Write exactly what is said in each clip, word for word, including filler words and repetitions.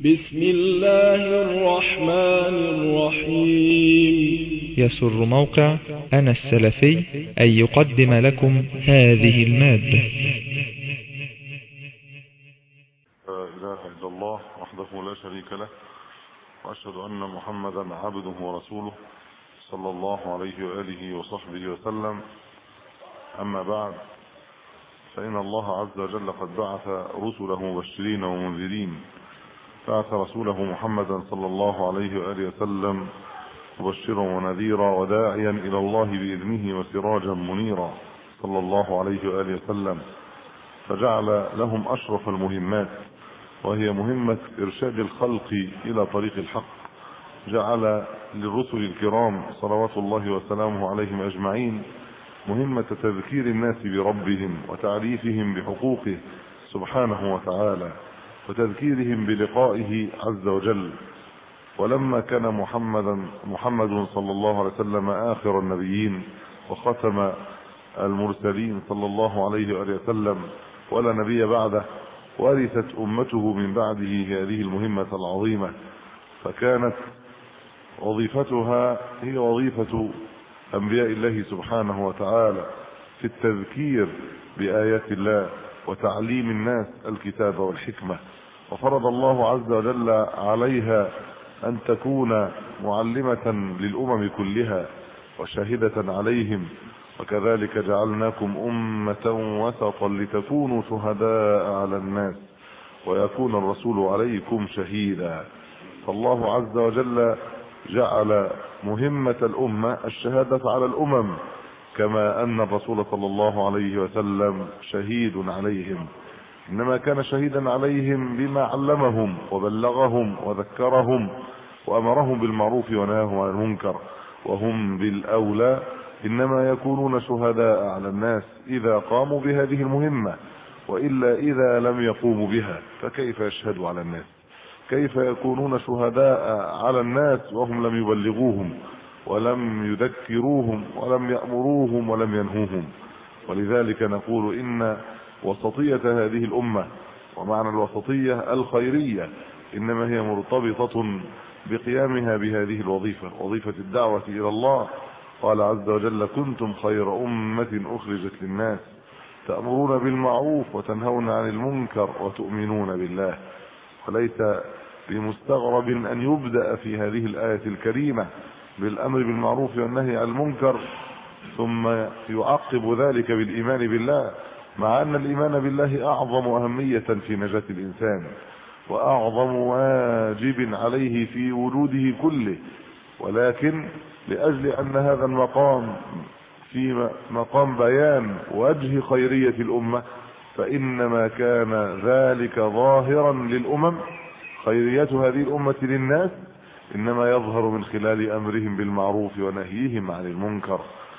بسم الله الرحمن الرحيم. يسر موقع أنا السلفي أن يقدم لكم هذه المادة. لا إله إلا الله وحده لا شريك له، وأشهد أن محمدا عبده ورسوله صلى الله عليه وآله وصحبه وسلم. أما بعد، فإن الله عز وجل قد بعث رسله مبشرين ومنذرين، بعث رسوله محمدا صلى الله عليه وآله وسلم مبشرا ونذيرا وداعيا إلى الله بإذنه وسراجا منيرا صلى الله عليه وآله وسلم، فجعل لهم أشرف المهمات، وهي مهمة إرشاد الخلق إلى طريق الحق. جعل للرسل الكرام صلوات الله وسلامه عليهم أجمعين مهمة تذكير الناس بربهم وتعريفهم بحقوقه سبحانه وتعالى، وتذكيرهم بلقائه عز وجل. ولما كان محمدا محمد صلى الله عليه وسلم آخر النبيين وختم المرسلين صلى الله عليه وآله وسلم ولا نبي بعده، ورثت أمته من بعده هذه المهمة العظيمة، فكانت وظيفتها هي وظيفة أنبياء الله سبحانه وتعالى في التذكير بآيات الله وتعليم الناس الكتاب والحكمة. وفرض الله عز وجل عليها أن تكون معلمة للأمم كلها وشاهدة عليهم، وكذلك جعلناكم أمة وسطا لتكونوا شهداء على الناس ويكون الرسول عليكم شهيدا. فالله عز وجل جعل مهمة الأمة الشهادة على الأمم، كما أن الرسول صلى الله عليه وسلم شهيد عليهم، إنما كان شهيدا عليهم بما علمهم وبلغهم وذكرهم وأمرهم بالمعروف ونهاهم عن المنكر، وهم بالأولى إنما يكونون شهداء على الناس إذا قاموا بهذه المهمة، وإلا إذا لم يقوموا بها فكيف يشهدوا على الناس؟ كيف يكونون شهداء على الناس وهم لم يبلغوهم ولم يذكروهم ولم يأمروهم ولم ينهوهم؟ ولذلك نقول إن وسطية هذه الأمة، ومعنى الوسطية الخيرية، إنما هي مرتبطة بقيامها بهذه الوظيفة، وظيفة الدعوة إلى الله. قال عز وجل: كنتم خير أمة أخرجت للناس تأمرون بالمعروف وتنهون عن المنكر وتؤمنون بالله. وليس بمستغرب أن يبدأ في هذه الآية الكريمة بالأمر بالمعروف والنهي عن المنكر، ثم يعقب ذلك بالإيمان بالله، مع أن الإيمان بالله أعظم أهمية في نجاة الإنسان وأعظم واجب عليه في وجوده كله. ولكن لأجل أن هذا المقام في مقام بيان وجه خيرية الأمة، فإنما كان ذلك ظاهرا للأمم، خيرية هذه الأمة للناس إنما يظهر من خلال أمرهم بالمعروف ونهيهم عن المنكر،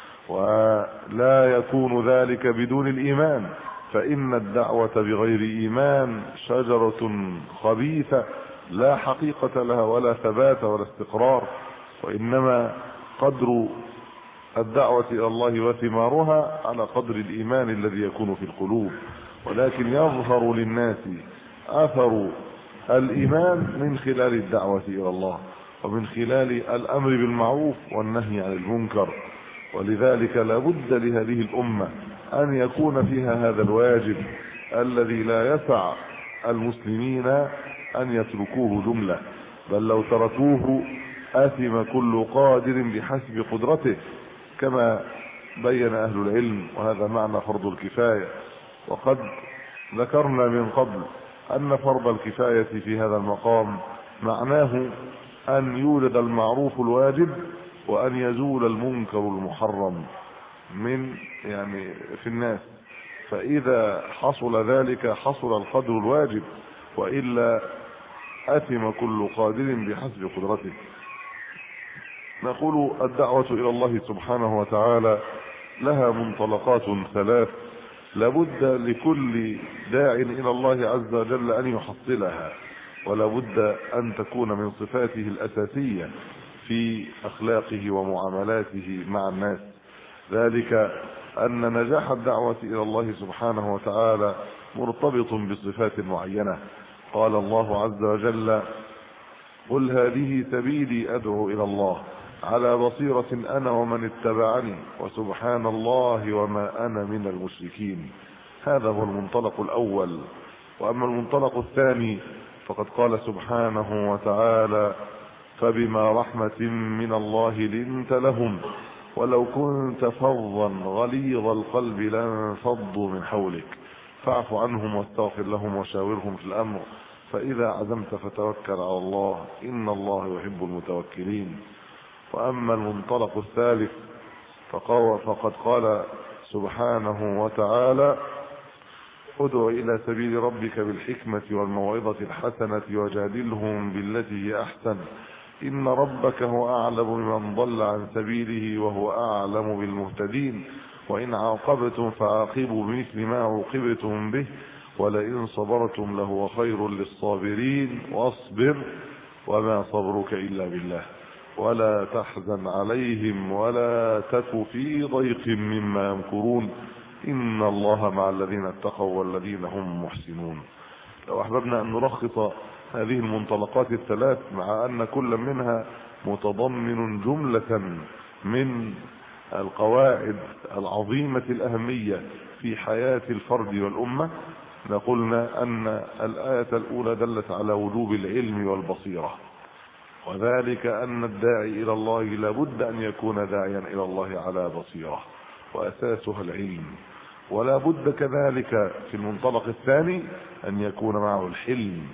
ولا يكون ذلك بدون الإيمان، فإن الدعوة بغير إيمان شجرة خبيثة لا حقيقة لها ولا ثبات ولا استقرار، وإنما قدر الدعوة إلى الله وثمارها على قدر الإيمان الذي يكون في القلوب. ولكن يظهر للناس أثر الإيمان من خلال الدعوة إلى الله ومن خلال الأمر بالمعروف والنهي عن المنكر. ولذلك لا بد لهذه الأمة أن يكون فيها هذا الواجب الذي لا يسع المسلمين أن يتركوه جملة، بل لو تركوه آثم كل قادر بحسب قدرته، كما بين أهل العلم، وهذا معنى فرض الكفاية. وقد ذكرنا من قبل أن فرض الكفاية في هذا المقام معناه أن يوجد المعروف الواجب وأن يزول المنكر المحرم من يعني في الناس، فإذا حصل ذلك حصل القدر الواجب، وإلا أثم كل قادر بحسب قدرته. نقول الدعوة إلى الله سبحانه وتعالى لها منطلقات ثلاث لابد لكل داع إلى الله عز وجل أن يحصلها، ولابد أن تكون من صفاته الأساسية في أخلاقه ومعاملاته مع الناس. ذلك أن نجاح الدعوة إلى الله سبحانه وتعالى مرتبط بصفات معينة، قال الله عز وجل: قل هذه سبيلي أدعو إلى الله على بصيرة أنا ومن اتبعني وسبحان الله وما أنا من المشركين. هذا هو المنطلق الأول. وأما المنطلق الثاني فقد قال سبحانه وتعالى: فبما رحمة من الله لنت لهم ولو كنت فظا غليظ القلب لانفضوا من حولك فاعف عنهم واستغفر لهم وشاورهم في الأمر فإذا عزمت فتوكل على الله إن الله يحب المتوكلين. وأما المنطلق الثالث فقد قال سبحانه وتعالى: ادع إلى سبيل ربك بالحكمة والموعظة الحسنة وجادلهم بالتي هي أحسن إن ربك هو أعلم بمن ضل عن سبيله وهو أعلم بالمهتدين وإن عاقبتم فعاقبوا بمثل ما عوقبتم به ولئن صبرتم لهو خير للصابرين واصبر وما صبرك إلا بالله ولا تحزن عليهم ولا تك في ضيق مما يمكرون إن الله مع الذين اتقوا والذين هم محسنون. لو أحببنا أن نلخص هذه المنطلقات الثلاث مع أن كل منها متضمن جملة من القواعد العظيمة الأهمية في حياة الفرد والأمة، لقلنا أن الآية الأولى دلت على وجوب العلم والبصيرة، وذلك أن الداعي إلى الله لابد أن يكون داعيا إلى الله على بصيرة وأساسها العلم، ولا بد كذلك في المنطلق الثاني أن يكون معه الحلم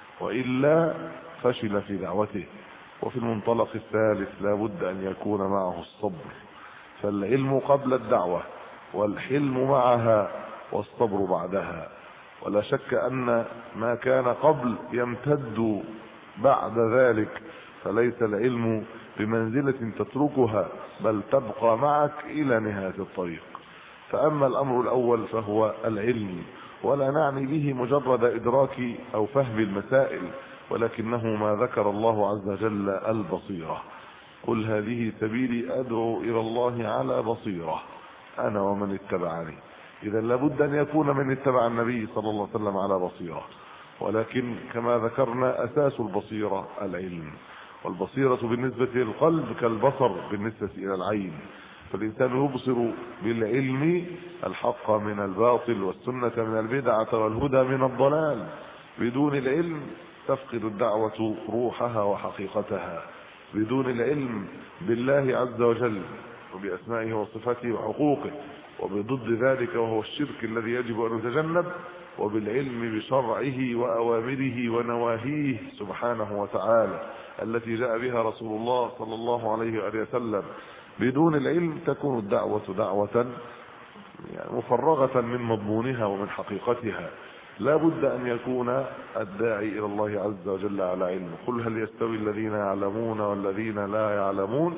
وإلا فشل في دعوته. وفي المنطلق الثالث لا بد أن يكون معه الصبر، فالعلم قبل الدعوة والحلم معها والصبر بعدها. ولا شك أن ما كان قبل يمتد بعد ذلك، فليس العلم بمنزلة تتركها بل تبقى معك إلى نهاية الطريق. فأما الأمر الأول فهو العلم، ولا نعني به مجرد إدراك أو فهم المسائل، ولكنه ما ذكر الله عز وجل البصيرة. قل هذه سبيلي أدعو إلى الله على بصيرة أنا ومن اتبعني. إذا لابد أن يكون من اتبع النبي صلى الله عليه وسلم على بصيرة، ولكن كما ذكرنا أساس البصيرة العلم، والبصيرة بالنسبة للقلب كالبصر بالنسبة إلى العين، فالإنسان يبصر بالعلم الحق من الباطل والسنة من البدعة والهدى من الضلال. بدون العلم تفقد الدعوة روحها وحقيقتها. بدون العلم بالله عز وجل وبأسمائه وصفاته وحقوقه وبضد ذلك وهو الشرك الذي يجب أن يتجنب، وبالعلم بشرعه وأوامره ونواهيه سبحانه وتعالى التي جاء بها رسول الله صلى الله عليه وآله وسلم. بدون العلم تكون الدعوة دعوة يعني مفرغة من مضمونها ومن حقيقتها. لا بد أن يكون الداعي إلى الله عز وجل على علم. قل هل يستوي الذين يعلمون والذين لا يعلمون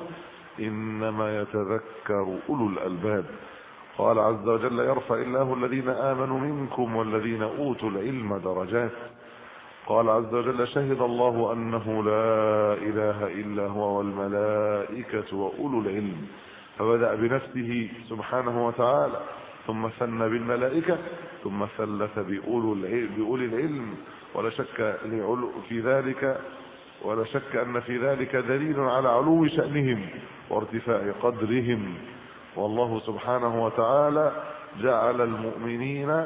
إنما يتذكر أولو الألباب. قال عز وجل: يرفع الله الذين آمنوا منكم والذين أوتوا العلم درجات. قال عز وجل: شهد الله أنه لا إله إلا هو والملائكة وأولو العلم. فبدأ بنفسه سبحانه وتعالى، ثم ثنى بالملائكة، ثم ثلث بأولي العلم. ولا شك في ذلك ولا شك أن في ذلك دليل على علو شأنهم وارتفاع قدرهم. والله سبحانه وتعالى جعل المؤمنين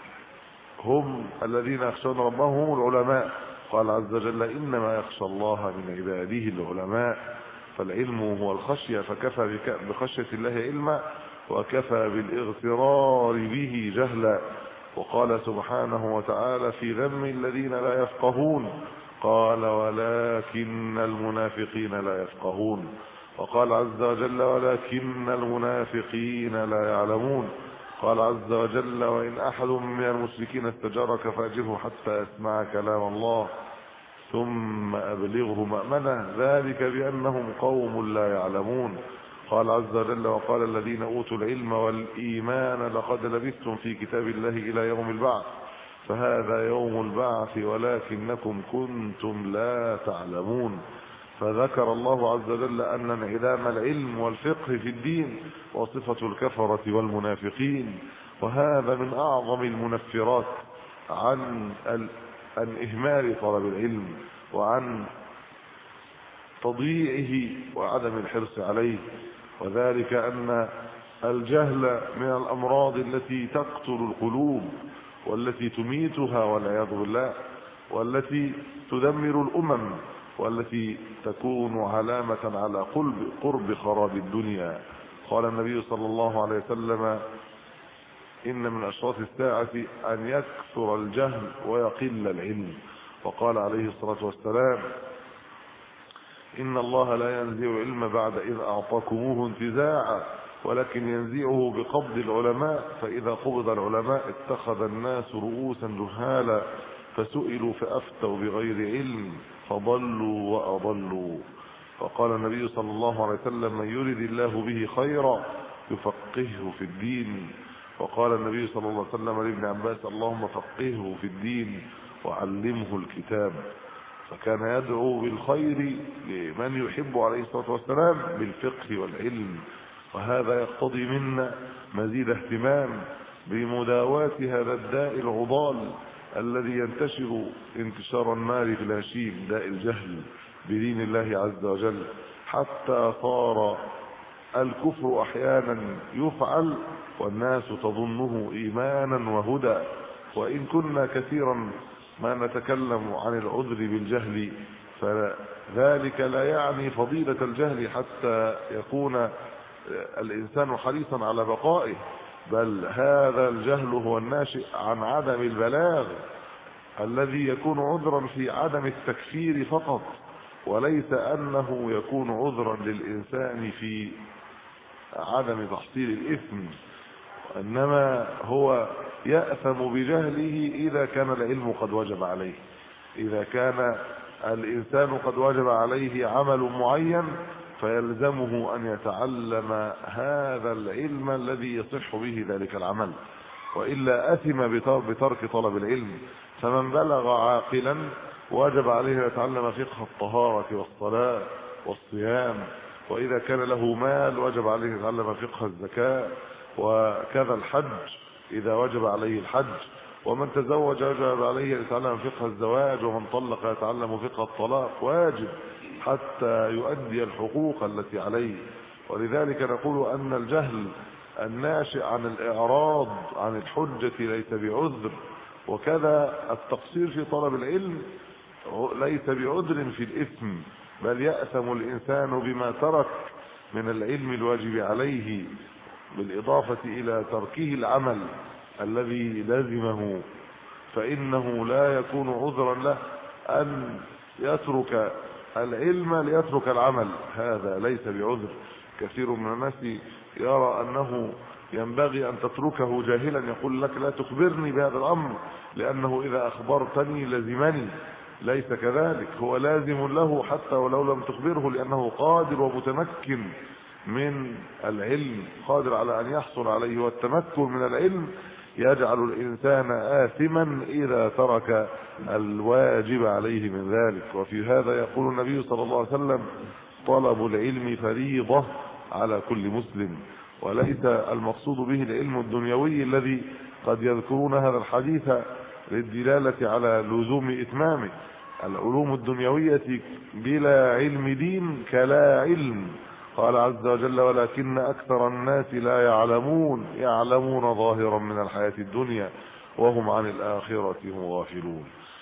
هم الذين يخشون ربهم العلماء. قال عز وجل: إنما يخشى الله من عباده العلماء. فالعلم هو الخشية، فكفى بخشية الله علما وكفى بالاغترار به جهلا. وقال سبحانه وتعالى في ذم الذين لا يفقهون: قال ولكن المنافقين لا يفقهون. وقال عز وجل: ولكن المنافقين لا يعلمون. قال عز وجل: وإن أحد من المشركين استجارك فأجره حتى يسمع كلام الله ثم أبلغه مأمنه ذلك بأنهم قوم لا يعلمون. قال عز وجل: وقال الذين أوتوا العلم والإيمان لقد لبثتم في كتاب الله إلى يوم البعث فهذا يوم البعث ولكنكم كنتم لا تعلمون. فذكر الله عز وجل أن انعدام العلم والفقه في الدين وصفة الكفرة والمنافقين، وهذا من أعظم المنفرات عن عن إهمال طلب العلم وعن تضييعه وعدم الحرص عليه، وذلك أن الجهل من الأمراض التي تقتل القلوب والتي تميتها والعياذ بالله، والتي تدمر الأمم، والتي تكون علامة على قرب قرب خراب الدنيا. قال النبي صلى الله عليه وسلم: إن من أشراط الساعة أن يكثر الجهل ويقل العلم. وقال عليه الصلاة والسلام: إن الله لا ينزع العلم بعد إذ أعطاكموه انتزاعا، ولكن ينزعه بقبض العلماء، فإذا قبض العلماء اتخذ الناس رؤوسا جهالا فسئلوا فأفتوا بغير علم فضلوا وأضلوا. وقال النبي صلى الله عليه وسلم: من يرد الله به خيرا يفقهه في الدين. وقال النبي صلى الله عليه وسلم لابن عباس: اللهم فقهه في الدين وعلمه الكتاب. فكان يدعو بالخير لمن يحب عليه الصلاة والسلام بالفقه والعلم. وهذا يقتضي منا مزيد اهتمام بمداواة هذا الداء العضال الذي ينتشر انتشار النار في الهشيم، داء الجهل بدين الله عز وجل، حتى صار الكفر احيانا يفعل والناس تظنه ايمانا وهدى. وان كنا كثيرا ما نتكلم عن العذر بالجهل، فذلك لا يعني فضيلة الجهل حتى يكون الإنسان حريصا على بقائه، بل هذا الجهل هو الناشئ عن عدم البلاغ الذي يكون عذرا في عدم التكفير فقط، وليس أنه يكون عذرا للإنسان في عدم تحصيل الإثم، إنما هو يأثم بجهله إذا كان العلم قد وجب عليه. إذا كان الإنسان قد وجب عليه عمل معين فيلزمه أن يتعلم هذا العلم الذي يصح به ذلك العمل، وإلا أثم بترك طلب العلم. فمن بلغ عاقلا وجب عليه أن يتعلم فقه الطهارة والصلاة والصيام، وإذا كان له مال وجب عليه أن يتعلم فقه الزكاة، وكذا الحج إذا وجب عليه الحج، ومن تزوج وجب عليه أن يتعلم فقه الزواج، ومن طلق يتعلم فقه الطلاق، واجب حتى يؤدي الحقوق التي عليه. ولذلك نقول أن الجهل الناشئ عن الإعراض عن الحجة ليس بعذر، وكذا التقصير في طلب العلم ليس بعذر في الإثم، بل يأثم الإنسان بما ترك من العلم الواجب عليه، بالإضافة إلى تركه العمل الذي لازمه، فإنه لا يكون عذرا له أن يترك العلم ليترك العمل، هذا ليس بعذر. كثير من الناس يرى أنه ينبغي أن تتركه جاهلا، يقول لك لا تخبرني بهذا الأمر لأنه إذا أخبرتني لزمني. ليس كذلك، هو لازم له حتى ولو لم تخبره، لأنه قادر ومتمكن من العلم، قادر على أن يحصل عليه، والتمكن من العلم يجعل الإنسان آثما إذا ترك الواجب عليه من ذلك. وفي هذا يقول النبي صلى الله عليه وسلم: طلب العلم فريضة على كل مسلم. وليس المقصود به العلم الدنيوي الذي قد يذكرون هذا الحديث للدلالة على لزوم إتمامه. العلوم الدنيوية بلا علم دين كلا علم. قال عز وجل: ولكن أكثر الناس لا يعلمون يعلمون ظاهرا من الحياة الدنيا وهم عن الآخرة هم غافلون.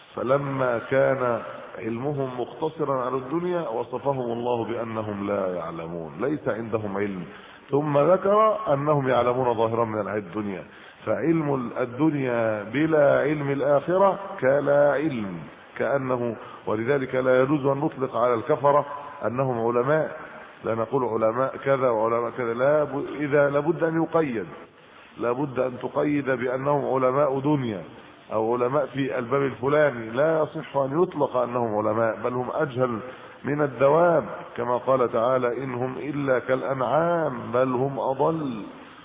فلما كان علمهم مقتصرا على الدنيا وصفهم الله بأنهم لا يعلمون، ليس عندهم علم، ثم ذكر أنهم يعلمون ظاهرا من الحياة الدنيا. فعلم الدنيا بلا علم الآخرة كلا علم، كأنه. ولذلك لا يجوز أن نطلق على الكفرة أنهم علماء، لا نقول علماء كذا وعلماء كذا، لا ب... إذا لابد أن يقيد، لابد أن تقيد بأنهم علماء دنيا أو علماء في الباب الفلاني. لا يصح أن يطلق أنهم علماء، بل هم أجهل من الدواب، كما قال تعالى: إنهم إلا كالأنعام بل هم أضل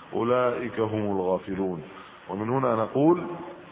أولئك هم الغافلون. ومن هنا نقول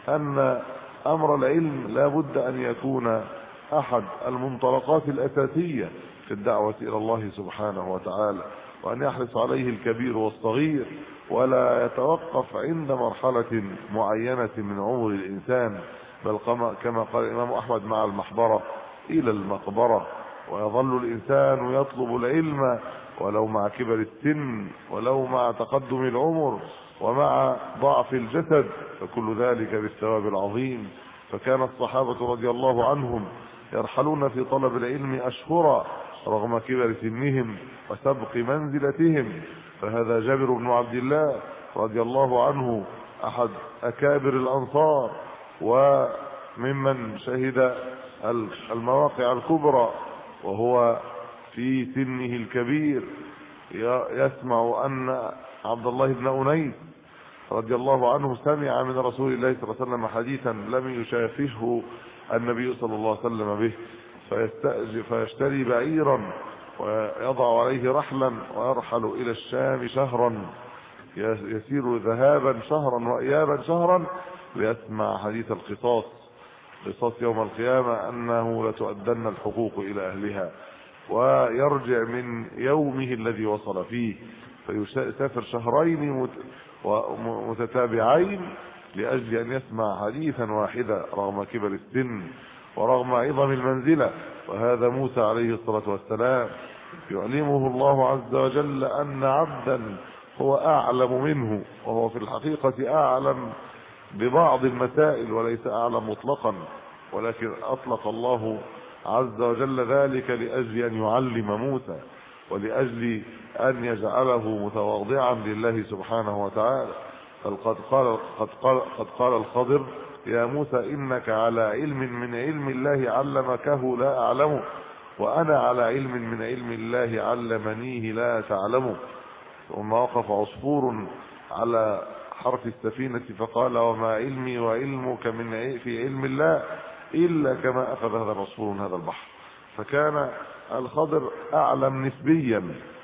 أن أمر العلم لابد أن يكون أحد المنطلقات الأساسية في الدعوة إلى الله سبحانه وتعالى، وأن يحرص عليه الكبير والصغير، ولا يتوقف عند مرحلة معينة من عمر الإنسان، بل كما قال الإمام أحمد مع المحبرة إلى المقبرة. ويظل الإنسان يطلب العلم ولو مع كبر السن، ولو مع تقدم العمر، ومع ضعف الجسد، فكل ذلك بالثواب العظيم. فكان الصحابة رضي الله عنهم يرحلون في طلب العلم أشهرا رغم كبر سنهم وسبق منزلتهم. فهذا جابر بن عبد الله رضي الله عنه أحد أكابر الأنصار وممن شهد المواقع الكبرى، وهو في سنه الكبير يسمع أن عبد الله بن أنيس رضي الله عنه سمع من رسول الله صلى الله عليه وسلم حديثا لم يشافهه النبي صلى الله عليه وسلم به، فيستأجر فيشتري بعيرا ويضع عليه رحلا ويرحل إلى الشام شهرا، يسير ذهابا شهرا وإيابا شهرا ليسمع حديث القصاص، قصاص يوم القيامة، أنه لتؤدن الحقوق إلى أهلها، ويرجع من يومه الذي وصل فيه فيسافر شهرين متتابعين لأجل أن يسمع حديثا واحدا رغم كبر السن ورغم عظم المنزلة. وهذا موسى عليه الصلاة والسلام يعلمه الله عز وجل أن عبدا هو أعلم منه، وهو في الحقيقة أعلم ببعض المسائل وليس أعلم مطلقا، ولكن أطلق الله عز وجل ذلك لأجل أن يعلم موسى ولأجل أن يجعله متواضعا لله سبحانه وتعالى. قد قال, قد قال, قد قال الخضر يا موسى إنك على علم من علم الله علمكه لا أعلمه، وأنا على علم من علم الله علمنيه لا تعلمه. ثم وقف عصفور على حرف السفينة فقال وما علمي وعلمك من في علم الله إلا كما أخذ هذا العصفور من هذا البحر. فكان الخضر أعلم نسبيا،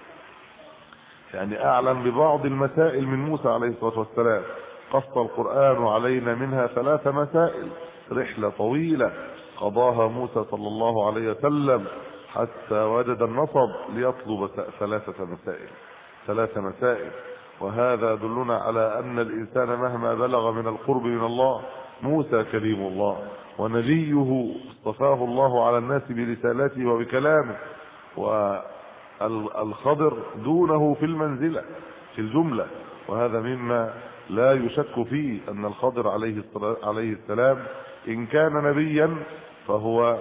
يعني أعلم ببعض المسائل من موسى عليه الصلاة والسلام. قص القرآن علينا منها ثلاث مسائل، رحلة طويلة قضاها موسى صلى الله عليه وسلم حتى وجد النصب ليطلب ثلاثة مسائل ثلاث مسائل وهذا يدلنا على أن الإنسان مهما بلغ من القرب من الله، موسى كليم الله ونبيه اصطفاه الله على الناس برسالته وبكلامه، والخضر دونه في المنزلة في الجملة. وهذا مما لا يشك فيه أن الخضر عليه عليه السلام إن كان نبيا فهو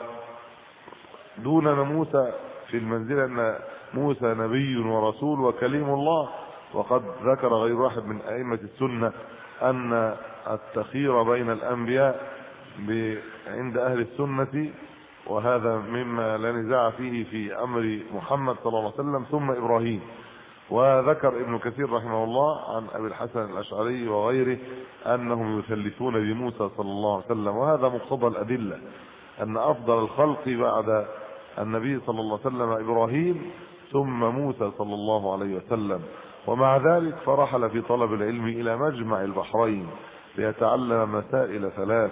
دون موسى في المنزلة، أن موسى نبي ورسول وكليم الله. وقد ذكر غير واحد من أئمة السنة أن التخير بين الأنبياء عند أهل السنة، وهذا مما لا نزاع فيه في أمر محمد صلى الله عليه وسلم ثم إبراهيم. وذكر ابن كثير رحمه الله عن أبي الحسن الأشعري وغيره أنهم يثلثون بموسى صلى الله عليه وسلم، وهذا مقتضى الأدلة أن أفضل الخلق بعد النبي صلى الله عليه وسلم إبراهيم ثم موسى صلى الله عليه وسلم. ومع ذلك فرحل في طلب العلم إلى مجمع البحرين ليتعلم مسائل ثلاث،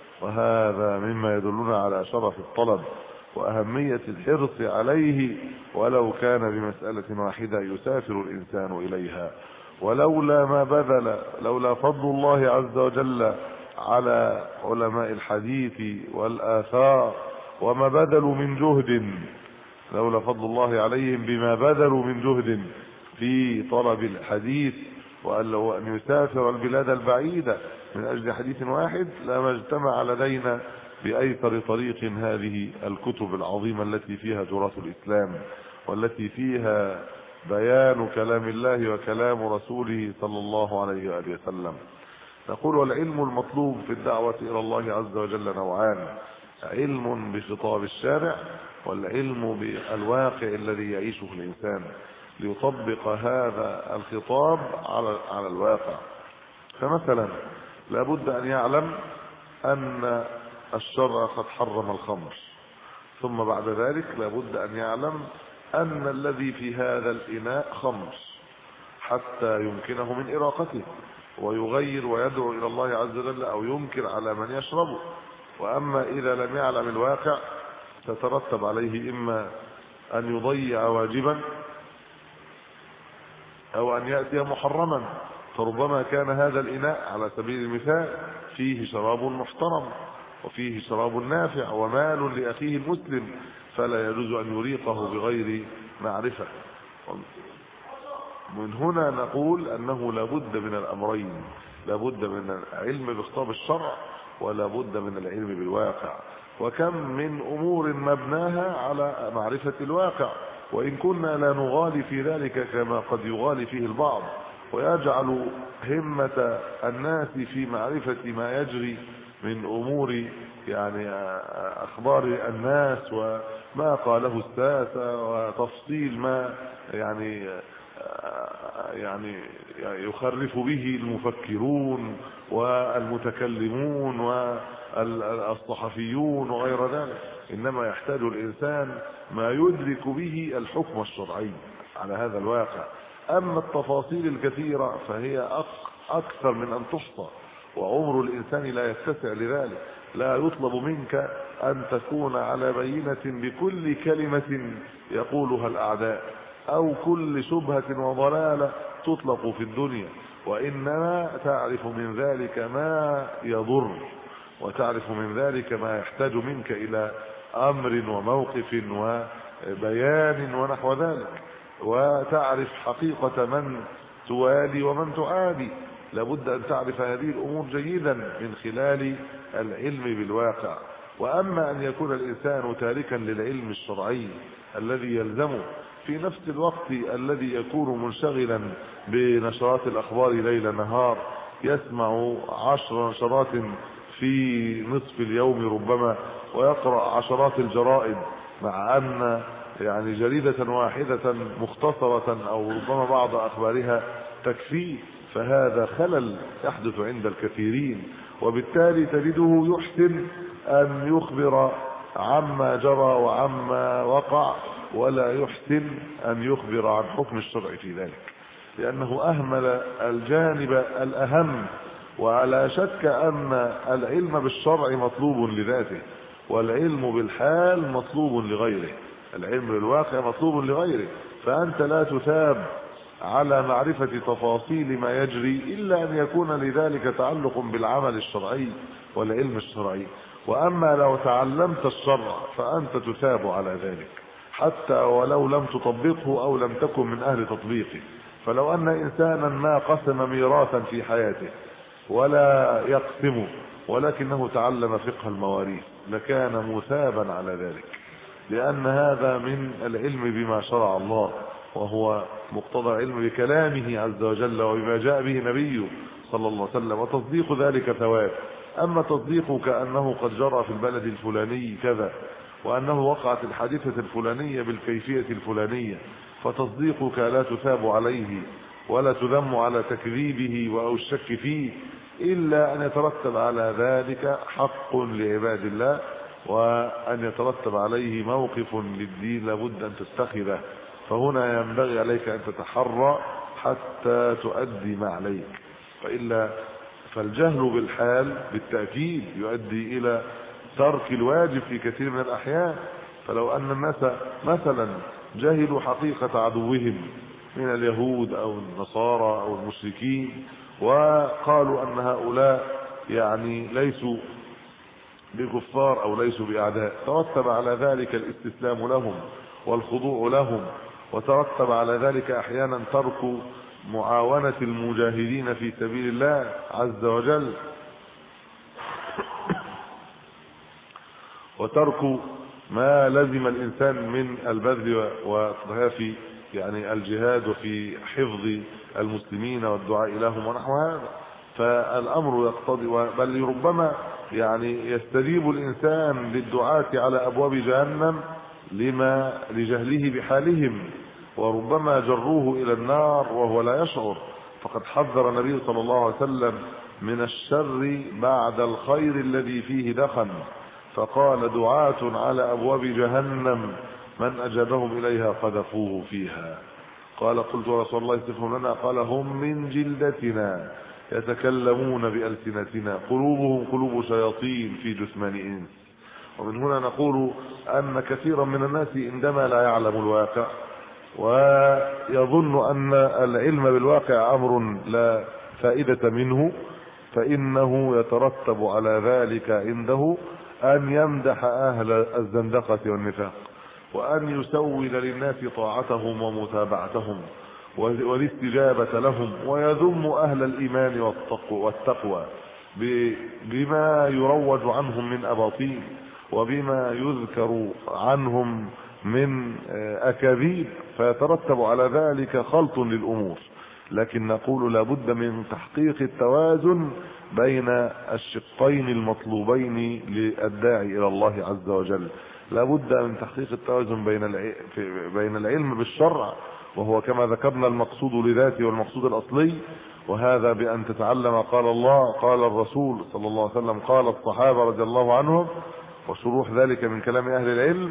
وهذا مما يدلنا على شرف الطلب وأهمية الحرص عليه، ولو كان بمسألة واحدة يسافر الإنسان إليها. ولولا ما بذل لولا فضل الله عز وجل على علماء الحديث والآثار وما بذلوا من جهد، لولا فضل الله عليهم بما بذلوا من جهد في طلب الحديث وأن يسافر البلاد البعيدة من أجل حديث واحد، لما اجتمع لدينا بأيسر طريق هذه الكتب العظيمة التي فيها تراث الإسلام والتي فيها بيان كلام الله وكلام رسوله صلى الله عليه وآله وسلم. نقول والعلم المطلوب في الدعوة إلى الله عز وجل نوعان: علم بخطاب الشارع والعلم بالواقع الذي يعيشه الإنسان ليطبق هذا الخطاب على على الواقع. فمثلا لابد أن يعلم أن الشرع قد حرم الخمر، ثم بعد ذلك لابد أن يعلم أن الذي في هذا الإناء خمر حتى يمكنه من إراقته ويغير ويدعو إلى الله عز وجل أو ينكر على من يشربه. وأما إذا لم يعلم الواقع تترتب عليه إما أن يضيع واجبا أو أن يأتي محرما، فربما كان هذا الإناء على سبيل المثال فيه شراب محترم وفيه شراب نافع ومال لأخيه المسلم، فلا يجوز أن يريقه بغير معرفة. من هنا نقول أنه لابد من الأمرين، لابد من العلم بخطاب الشرع ولا بد من العلم بالواقع. وكم من أمور مبناها على معرفة الواقع، وإن كنا لا نغالي في ذلك كما قد يغالي فيه البعض ويجعل همة الناس في معرفة ما يجري من أمور يعني أخبار الناس وما قاله الساسة وتفصيل ما يعني يعني يخرف به المفكرون والمتكلمون والصحفيون وغير ذلك. إنما يحتاج الإنسان ما يدرك به الحكم الشرعي على هذا الواقع. أما التفاصيل الكثيرة فهي أكثر من أن تحصى، وعمر الإنسان لا يتسع لذلك. لا يطلب منك أن تكون على بينة بكل كلمة يقولها الأعداء أو كل شبهة وضلالة تطلق في الدنيا، وإنما تعرف من ذلك ما يضر، وتعرف من ذلك ما يحتاج منك إلى أمر وموقف وبيان ونحو ذلك، وتعرف حقيقة من توالي ومن تعادي. لابد أن تعرف هذه الأمور جيدا من خلال العلم بالواقع. وأما أن يكون الإنسان تاركا للعلم الشرعي الذي يلزمه في نفس الوقت الذي يكون منشغلا بنشرات الأخبار ليل نهار، يسمع عشر نشرات في نصف اليوم ربما، ويقرأ عشرات الجرائد، مع أن يعني جريدة واحدة مختصرة أو ربما بعض أخبارها تكفيه، فهذا خلل يحدث عند الكثيرين. وبالتالي تجده يحسن أن يخبر عما جرى وعما وقع، ولا يحسن أن يخبر عن حكم الشرع في ذلك، لأنه أهمل الجانب الأهم. ولا شك أن العلم بالشرع مطلوب لذاته، والعلم بالحال مطلوب لغيره، العلم بالواقع مطلوب لغيره. فأنت لا تثاب على معرفة تفاصيل ما يجري إلا أن يكون لذلك تعلق بالعمل الشرعي والعلم الشرعي. وأما لو تعلمت الشرع فأنت تثاب على ذلك حتى ولو لم تطبقه أو لم تكن من أهل تطبيقه. فلو أن إنسانا ما قسم ميراثا في حياته ولا يقسمه ولكنه تعلم فقه المواريث لكان مثابا على ذلك، لأن هذا من العلم بما شرع الله، وهو مقتضى العلم بكلامه عز وجل وبما جاء به نبيه صلى الله عليه وسلم، وتصديق ذلك ثواب. أما تصديقك أنه قد جرى في البلد الفلاني كذا، وأنه وقعت الحادثة الفلانية بالكيفية الفلانية، فتصديقك لا تثاب عليه ولا تذم على تكذيبه أو الشك فيه، إلا أن يترتب على ذلك حق لعباد الله، وأن يترتب عليه موقف للدين لابد أن تتخذه. فهنا ينبغي عليك أن تتحرى حتى تؤدي ما عليك، فإلا فالجهل بالحال بالتأكيد يؤدي إلى ترك الواجب في كثير من الأحيان. فلو أن الناس مثلا جهلوا حقيقة عدوهم من اليهود أو النصارى أو المشركين، وقالوا أن هؤلاء يعني ليسوا بكفار أو ليسوا بأعداء، ترتب على ذلك الاستسلام لهم والخضوع لهم، وترتب على ذلك أحيانا ترك معاونة المجاهدين في سبيل الله عز وجل، وترك ما لزم الإنسان من البذل وإضعاف يعني الجهاد وفي حفظ المسلمين والدعاء لهم ونحو هذا. فالأمر يقتضي، بل ربما يعني يستجيب الإنسان للدعاة على أبواب جهنم لما لجهله بحالهم، وربما جروه إلى النار وهو لا يشعر. فقد حذر النبي صلى الله عليه وسلم من الشر بعد الخير الذي فيه دخن، فقال دعاة على أبواب جهنم من أجابهم إليها قذفوه فيها. قال قلت يا رسول الله صفهم لنا، قال هم من جلدتنا يتكلمون بألسنتنا قلوبهم قلوب شياطين في جثمان إنس. ومن هنا نقول أن كثيرا من الناس عندما لا يعلم الواقع ويظن أن العلم بالواقع أمر لا فائدة منه، فإنه يترتب على ذلك عنده أن يمدح أهل الزندقة والنفاق، وأن يسول للناس طاعتهم ومتابعتهم والاستجابة لهم، ويذم أهل الإيمان والتقوى بما يروج عنهم من أباطيل وبما يذكر عنهم من أكاذيب، فيترتب على ذلك خلط للأمور. لكن نقول لابد من تحقيق التوازن بين الشقين المطلوبين للداعي إلى الله عز وجل. لابد من تحقيق التوازن بين بين العلم بالشرع، وهو كما ذكرنا المقصود لذاته والمقصود الأصلي، وهذا بأن تتعلم قال الله قال الرسول صلى الله عليه وسلم قال الصحابة رضي الله عنهم، وشروح ذلك من كلام أهل العلم،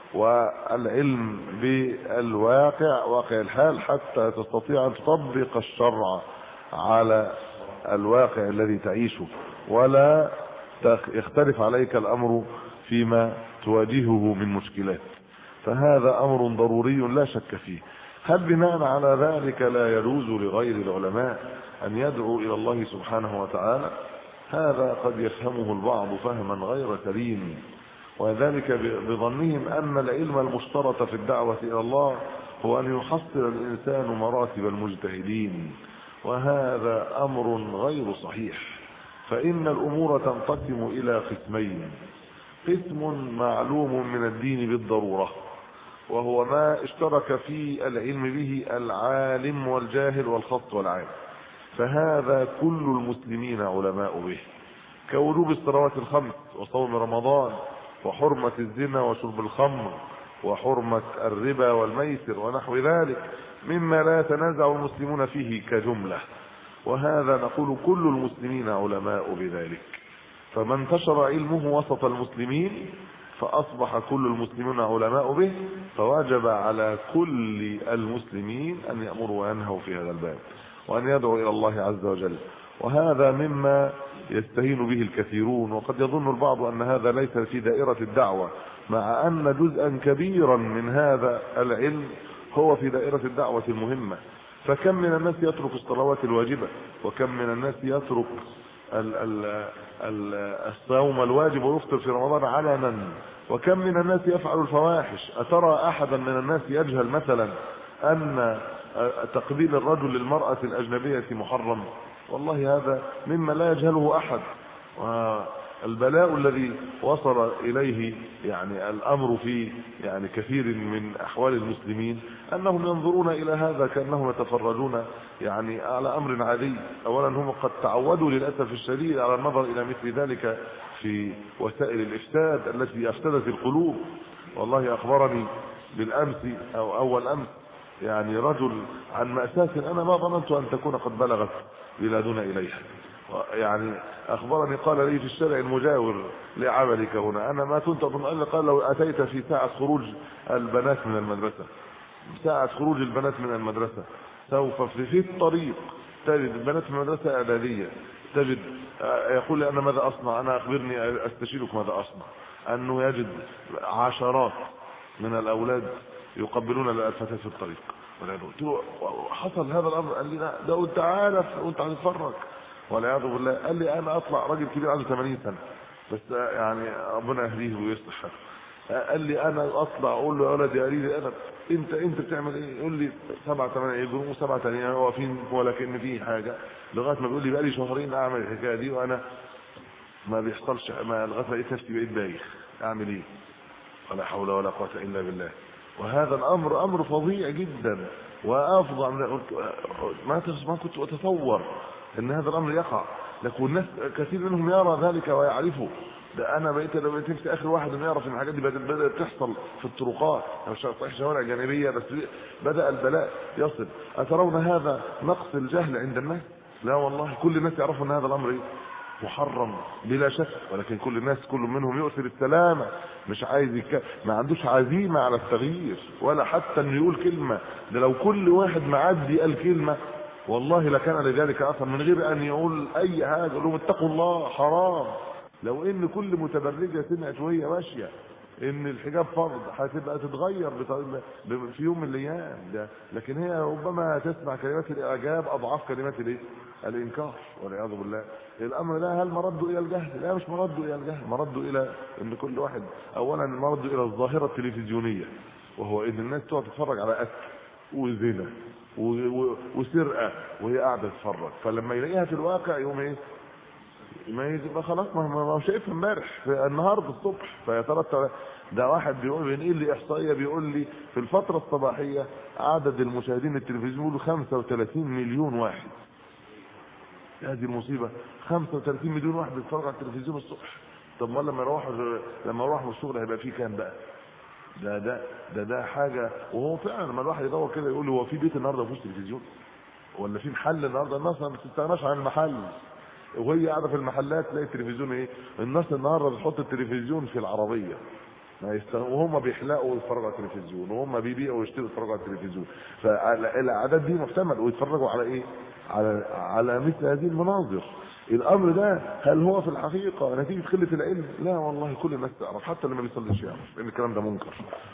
والعلم بالواقع واقع الحال حتى تستطيع أن تطبق الشرع على الواقع الذي تعيشه، ولا يختلف عليك الأمر فيما تواجهه من مشكلات. فهذا أمر ضروري لا شك فيه. هل بناء على ذلك لا يجوز لغير العلماء أن يدعو إلى الله سبحانه وتعالى؟ هذا قد يفهمه البعض فهما غير سليم، وذلك بظنهم أن العلم المشترط في الدعوة إلى الله هو أن يحصل الإنسان مراتب المجتهدين، وهذا أمر غير صحيح. فإن الأمور تنقسم إلى قسمين: قسم معلوم من الدين بالضرورة، وهو ما اشترك في العلم به العالم والجاهل والخاص والعام، فهذا كل المسلمين علماء به، كوجوب الصلوات الخمس وصوم رمضان وحرمة الزنا وشرب الخمر وحرمة الربا والميسر ونحو ذلك مما لا يتنازع المسلمون فيه كجملة، وهذا نقول كل المسلمين علماء بذلك. فمن انتشر علمه وسط المسلمين فأصبح كل المسلمين علماء به، فوجب على كل المسلمين أن يأمروا وينهوا في هذا الباب وأن يدعوا إلى الله عز وجل. وهذا مما يستهين به الكثيرون، وقد يظن البعض أن هذا ليس في دائرة الدعوة، مع أن جزءا كبيرا من هذا العلم هو في دائرة الدعوة المهمة. فكم من الناس يترك الصلوات الواجبة، وكم من الناس يترك ال ال ال الصوم الواجب ويفطر في رمضان علنا، وكم من الناس يفعل الفواحش. أترى أحدا من الناس يجهل مثلا أن تقبيل الرجل للمرأة الأجنبية محرم؟ والله هذا مما لا يجهله أحد. والبلاء الذي وصل إليه يعني الأمر في يعني كثير من أحوال المسلمين أنهم ينظرون إلى هذا كأنهم يتفرجون يعني على أمر عادي. أولا هم قد تعودوا للأسف الشديد على النظر إلى مثل ذلك في وسائل الإفساد التي أفسدت القلوب. والله أخبرني بالأمس أو أول أمس يعني رجل عن مأساة أنا ما ظننت أن تكون قد بلغت بلادنا إليها. يعني أخبرني قال لي في الشارع المجاور لعملك هنا أنا ما كنت أظن، قال لو أتيت في ساعة خروج البنات من المدرسة، ساعة خروج البنات من المدرسة سوف في الطريق تجد البنات من المدرسة إعدادية، تجد يقول لي أنا ماذا أصنع، أنا أخبرني أستشيرك ماذا أصنع، أنه يجد عشرات من الأولاد يقبلون الفتاة في الطريق. حصل هذا الأمر، قال لي لا ده قلت عارف وانت هتتفرج والعياذ بالله. قال لي أنا أطلع راجل كبير عنده ثمانين سنة بس يعني ربنا يهديه ويصلح حاله. قال لي أنا أطلع أقول له يا ولدي قال لي أنا أنت أنت بتعمل إيه؟ يقول لي سبعة ثمانية يجروا سبعة ثانية واقفين ولا كأن فيه حاجة، لغاية ما بيقول لي بقى لي شهرين أعمل الحكاية دي وأنا ما بيحصلش، ما لغاية ما لقيت نفسي بقيت بايخ، أعمل إيه؟ ولا حول ولا قوة إلا بالله. وهذا الأمر أمر فظيع جدا وأفظع من ما ما كنت أتصور أن هذا الأمر يقع. لكن الناس كثير منهم يرى ذلك ويعرفه. ده أنا بقيت لو بقيت نفسي آخر واحد إنه يعرف إن الحاجات دي بدأت تحصل في الطرقات، مش صحيح شوارع جانبية بس بدأ البلاء يصل. أترون هذا نقص الجهل عند الناس؟ لا والله كل الناس يعرفوا أن هذا الأمر محرم بلا شك، ولكن كل الناس كل منهم يؤثر السلامة، مش عايز يك... ما عندوش عزيمة على التغيير ولا حتى انه يقول كلمة. ده لو كل واحد معدي قال كلمة والله لكان لذلك اثر من غير ان يقول اي حاجة. يقول لهم اتقوا الله حرام. لو ان كل متبرجة سمعت وهي ماشية ان الحجاب فرض هتبقى تتغير في يوم من الايام ده، لكن هي ربما تسمع كلمات الاعجاب اضعاف كلمات الايه الانكار والعياذ بالله. الامر ده هل مرده الى الجهل؟ لا، مش مرده الى الجهل، مرده الى ان كل واحد اولا مرده الى الظاهره التلفزيونيه، وهو ان الناس تقعد تتفرج على قتل وزنا وسرقه وهي قاعده تتفرج، فلما يلاقيها في الواقع يوم ايه ما يبقى خلاص ما هو شايفها امبارح في النهارده الصبح. فيترتب ده واحد بيقول بينقل لي احصائيه بيقول لي في الفتره الصباحيه عدد المشاهدين التلفزيون خمسة وثلاثين مليون واحد. هذه المصيبه، خمسة وثلاثين مليون واحد بيتفرج على التلفزيون الصبح. طب ما لما يروحوا لما يروحوا الشغل هيبقى فيه كام بقى؟ ده ده ده ده حاجه. وهو فعلا لما الواحد يدور كده يقول هو في بيت النهارده ما فيهوش تلفزيون؟ ولا في محل النهارده؟ الناس ما بتستغناش عن المحل، وهي قاعده في المحلات تلاقي التلفزيون ايه؟ الناس النهارده بتحط التلفزيون في العربيه ما يستغ... وهم بيحلقوا ويتفرجوا على التلفزيون، وهم بيبيعوا ويشتروا يتفرجوا على التلفزيون. فالاعداد دي محتمل ويتفرجوا على ايه؟ على على مثل هذه المناظر. الامر ده هل هو في الحقيقه نتيجه قله العلم؟ لا والله، كل الناس تعرف، حتى اللي ما بيصليش يعرف ان الكلام ده منكر،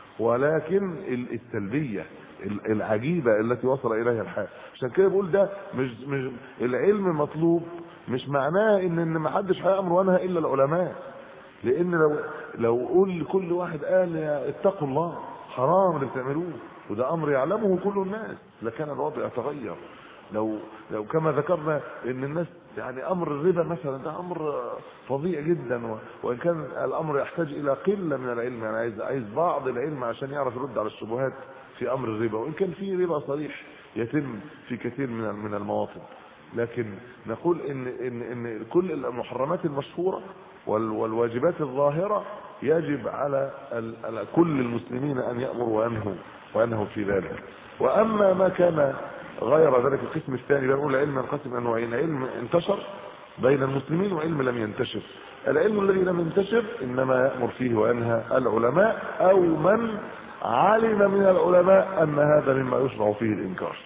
ولكن السلبيه العجيبه التي وصل اليها الحال. عشان كده بقول ده مش مش العلم مطلوب، مش معناه ان ان ما حدش هيامر وينهى الا العلماء. لان لو لو قول لكل واحد قال يا اتقوا الله حرام اللي بتعملوه، وده امر يعلمه كل الناس، لكان الوضع يتغير. لو لو كما ذكرنا ان الناس يعني امر الربا مثلا ده امر فظيع جدا، وان كان الامر يحتاج الى قله من العلم، يعني عايز عايز بعض العلم عشان يعرف يرد على الشبهات في امر الربا، وان كان في ربا صريح يتم في كثير من من المواطن. لكن نقول ان ان ان كل المحرمات المشهوره والواجبات الظاهره يجب على كل المسلمين ان يامروا وينهوا وينهوا في ذلك. واما ما كان غير ذلك القسم الثاني بنقول علم ينقسم نوعين: علم انتشر بين المسلمين وعلم لم ينتشر. العلم الذي لم ينتشر انما يامر فيه وينهى العلماء او من علم من العلماء ان هذا مما يشرع فيه الانكار،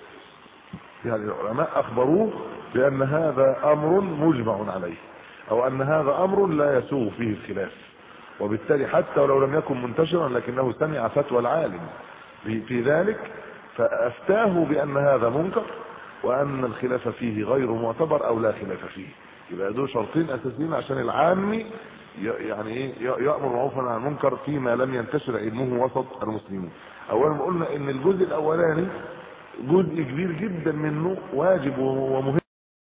يعني العلماء اخبروه بان هذا امر مجمع عليه او ان هذا امر لا يسوغ فيه الخلاف، وبالتالي حتى ولو لم يكن منتشرا لكنه سمع فتوى العالم في ذلك فافتاه بان هذا منكر وان الخلاف فيه غير معتبر او لا خلاف فيه. يبقى دول شرطين اساسيين عشان العامي يعني ايه يامر معروفا عن المنكر فيما لم ينتشر علمه وسط المسلمين. اولا قلنا ان الجزء الاولاني جزء كبير جدا منه واجب ومهم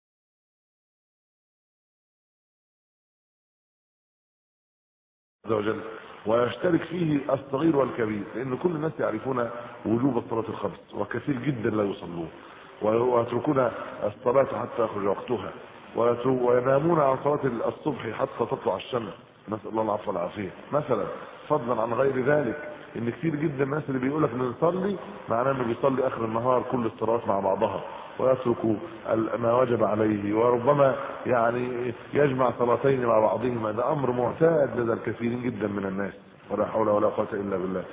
عز وجل، ويشترك فيه الصغير والكبير، لان كل الناس يعرفون وجوب الصلاه الخمس وكثير جدا لا يصلون، ويتركون الصلاه حتى يخرج وقتها، وينامون عن صلاه الصبح حتى تطلع الشمس، نسال الله العفو والعافيه مثلا، فضلا عن غير ذلك. ان كثير جدا الناس اللي بيقول لك بنصلي معناه انه بيصلي اخر النهار كل الصلوات مع بعضها ويترك ما وجب عليه، وربما يعني يجمع صلاتين مع بعضهما. ده امر معتاد لدى الكثيرين جدا من الناس، ولا حول ولا قوه الا بالله.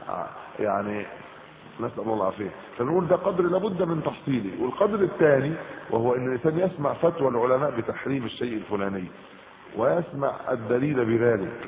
يعني نسال الله العافيه. فنقول ده قدر لابد من تحصيله. والقدر الثاني وهو ان الانسان يسمع فتوى العلماء بتحريم الشيء الفلاني ويسمع الدليل بذلك،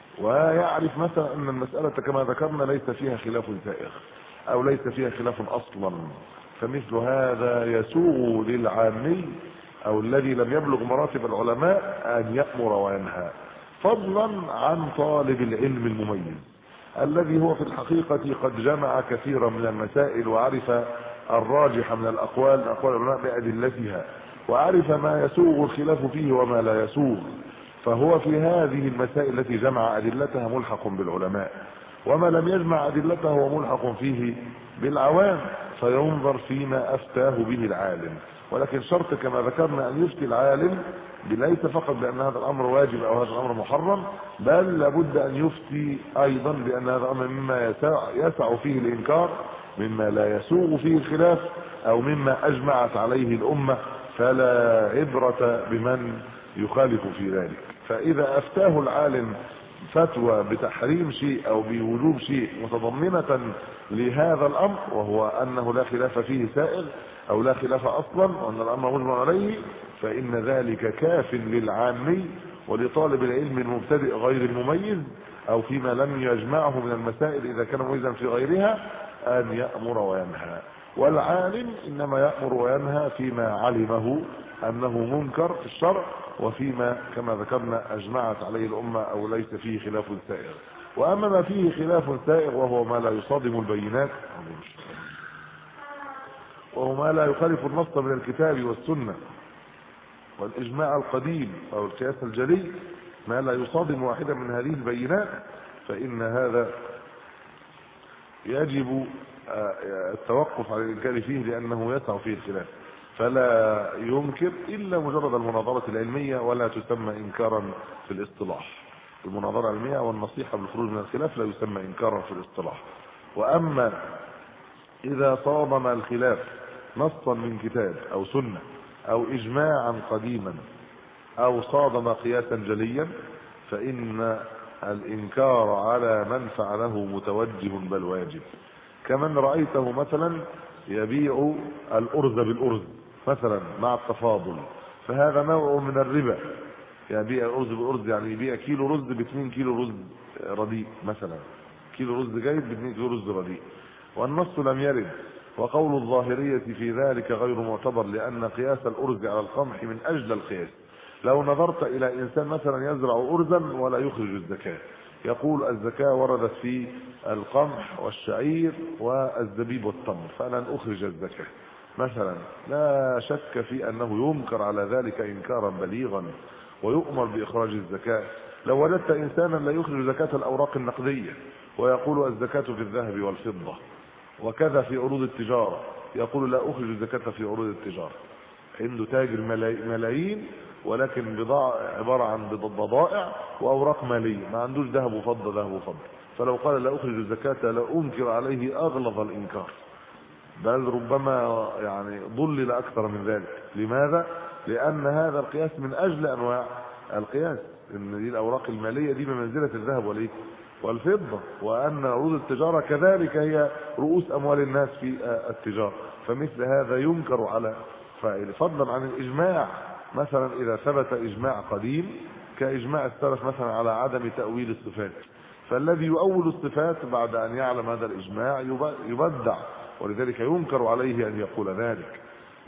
ويعرف مثلا ان المساله كما ذكرنا ليس فيها خلاف سائغ او ليس فيها خلاف اصلا، فمثل هذا يسوغ للعامي او الذي لم يبلغ مراتب العلماء ان يأمر وينهى، فضلا عن طالب العلم المميز الذي هو في الحقيقة قد جمع كثيرا من المسائل وعرف الراجح من الاقوال اقوال العلماء بأدلتها، وعرف ما يسوغ الخلاف فيه وما لا يسوغ، فهو في هذه المسائل التي جمع أدلتها ملحق بالعلماء، وما لم يجمع أدلتها هو ملحق فيه بالعوام، فينظر فيما أفتاه به العالم. ولكن شرط كما ذكرنا أن يفتي العالم ليس فقط بأن هذا الأمر واجب أو هذا الأمر محرم، بل لابد أن يفتي أيضا بأن هذا الأمر مما يسع, يسع فيه الإنكار، مما لا يسوغ فيه الخلاف، أو مما أجمعت عليه الأمة، فلا عبرة بمن يخالف في ذلك. فإذا أفتاه العالم فتوى بتحريم شيء أو بوجوب شيء متضمنة لهذا الأمر، وهو أنه لا خلاف فيه سائغ أو لا خلاف أصلا وأن الأمر مجمع عليه، فإن ذلك كاف للعامي ولطالب العلم المبتدئ غير المميز أو فيما لم يجمعه من المسائل إذا كان مميزا في غيرها أن يأمر وينهى. والعالم إنما يأمر وينهى فيما علمه أنه منكر في الشرع، وفيما كما ذكرنا أجمعت عليه الأمة أو ليس فيه خلاف سائغ. وأما ما فيه خلاف سائغ وهو ما لا يصادم البينات، وهو ما لا يخالف النص من الكتاب والسنة والإجماع القديم أو القياس الجلي، ما لا يصادم واحدة من هذه البينات، فإن هذا يجب التوقف على الإنكار فيه لأنه يسع فيه الخلاف، فلا ينكر إلا مجرد المناظرة العلمية، ولا تسمى إنكارا في الاصطلاح. المناظرة العلمية والنصيحة بالخروج من الخلاف لا يسمى إنكارا في الاصطلاح. وأما إذا صادم الخلاف نصا من كتاب أو سنة أو إجماعا قديما أو صادم قياسا جليا، فإن الإنكار على من فعله متوجه بل واجب. كمن رأيته مثلا يبيع الأرز بالأرز مثلا مع التفاضل، فهذا نوع من الربا. يبيع الأرز بالأرز يعني يبيع كيلو رز باثنين كيلو رز رديء مثلا، كيلو رز جيد باثنين كيلو رز رديء، والنص لم يرد. وقول الظاهرية في ذلك غير معتبر، لأن قياس الأرز على القمح من أجل القياس. لو نظرت إلى إنسان مثلا يزرع أرزا ولا يخرج الزكاة، يقول الزكاة وردت في القمح والشعير والزبيب والتمر فلن أخرج الزكاة مثلا، لا شك في أنه ينكر على ذلك إنكارا بليغا ويؤمر بإخراج الزكاة. لو وجدت إنسانا لا يخرج زكاة الأوراق النقدية ويقول الزكاة في الذهب والفضة، وكذا في عروض التجارة يقول لا أخرج الزكاة في عروض التجارة، عنده تاجر ملايين ولكن بضاعة عبارة عن بضائع وأوراق مالية، ما عندوش ذهب وفضة ذهب وفضة، فلو قال لا أخرج الزكاة لا أنكر عليه أغلظ الإنكار، بل ربما يعني ضلل أكثر من ذلك. لماذا؟ لأن هذا القياس من أجل أنواع القياس، إن دي الأوراق المالية دي بمنزلة الذهب والإيه والفضة، وأن عروض التجارة كذلك هي رؤوس أموال الناس في التجارة، فمثل هذا ينكر على فاعل. فضلا عن الإجماع مثلا، إذا ثبت إجماع قديم كإجماع السلف مثلا على عدم تأويل الصفات، فالذي يؤول الصفات بعد أن يعلم هذا الإجماع يبدع، ولذلك ينكر عليه أن يقول ذلك.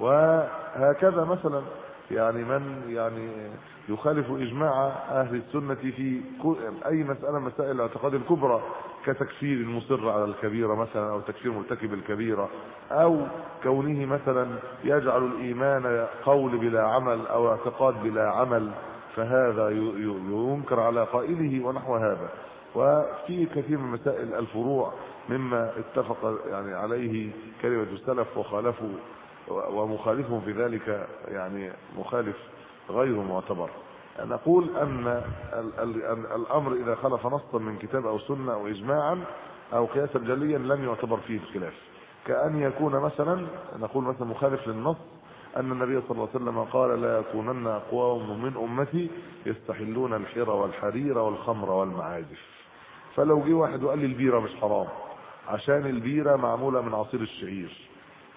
وهكذا مثلا يعني من يعني يخالف إجماع أهل السنة في أي مسألة مسائل الاعتقاد الكبرى، كتكفير المصر على الكبيرة مثلا، أو تكفير مرتكب الكبيرة، أو كونه مثلا يجعل الإيمان قول بلا عمل أو اعتقاد بلا عمل، فهذا ينكر على قائله ونحو هذا. وفي كثير من مسائل الفروع مما اتفق يعني عليه كلمة السلف وخالفوا، ومخالفهم في ذلك يعني مخالف غير معتبر. نقول أن الأمر إذا خالف نصا من كتاب أو سنة أو إجماعا أو قياسا جليا لم يعتبر فيه الخلاف، كأن يكون مثلا نقول مثلا مخالف للنص أن النبي صلى الله عليه وسلم قال لا يكونن أقوام من أمتي يستحلون الحر والحرير والخمر والمعازف. فلو جه واحد وقال لي البيرة مش حرام عشان البيرة معمولة من عصير الشعير،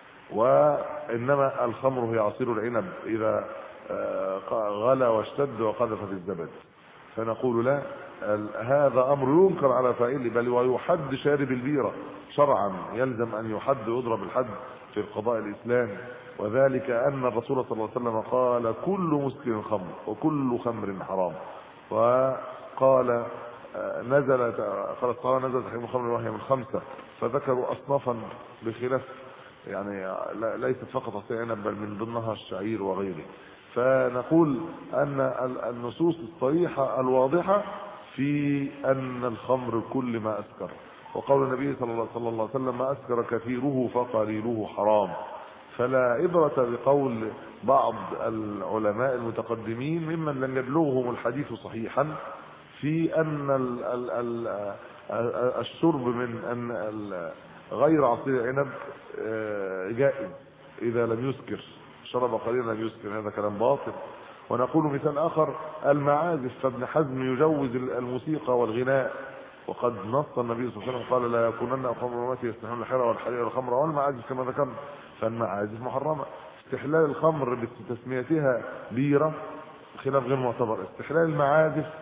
وإنما الخمر هي عصير العنب إذا غلى واشتد وقذف في الزبد، فنقول لا، هذا أمر ينكر على فاعله، بل ويحد شارب البيرة شرعا، يلزم أن يحد ويضرب الحد في القضاء الإسلامي. وذلك أن الرسول صلى الله عليه وسلم قال كل مسكر خمر وكل خمر حرام، وقال نزل قال قال نزل تحريم الخمر وهي من خمسة، فذكروا أصنافا بخلاف يعني ليست فقط عصير عنب بل من ضمنها الشعير وغيره. فنقول أن النصوص الصريحة الواضحة في أن الخمر كل ما أسكر، وقول النبي صلى الله عليه وسلم ما أسكر كثيره فقليله حرام. فلا عبرة بقول بعض العلماء المتقدمين ممن لم يبلغهم الحديث صحيحا في أن ال ال ال الشرب من أن غير عصير عنب جائز إذا لم يسكر، شرب قليلا لم يسكر، هذا كلام باطل. ونقول مثال آخر المعازف، فابن حزم يجوز الموسيقى والغناء، وقد نص النبي صلى الله عليه وسلم قال لا يكونن أقوام من أمتي يستحلون الحر والحرير والخمر والمعازف كما ذكرنا، فالمعازف محرمة. استحلال الخمر بتسميتها بيرة خلاف غير معتبر، استحلال المعازف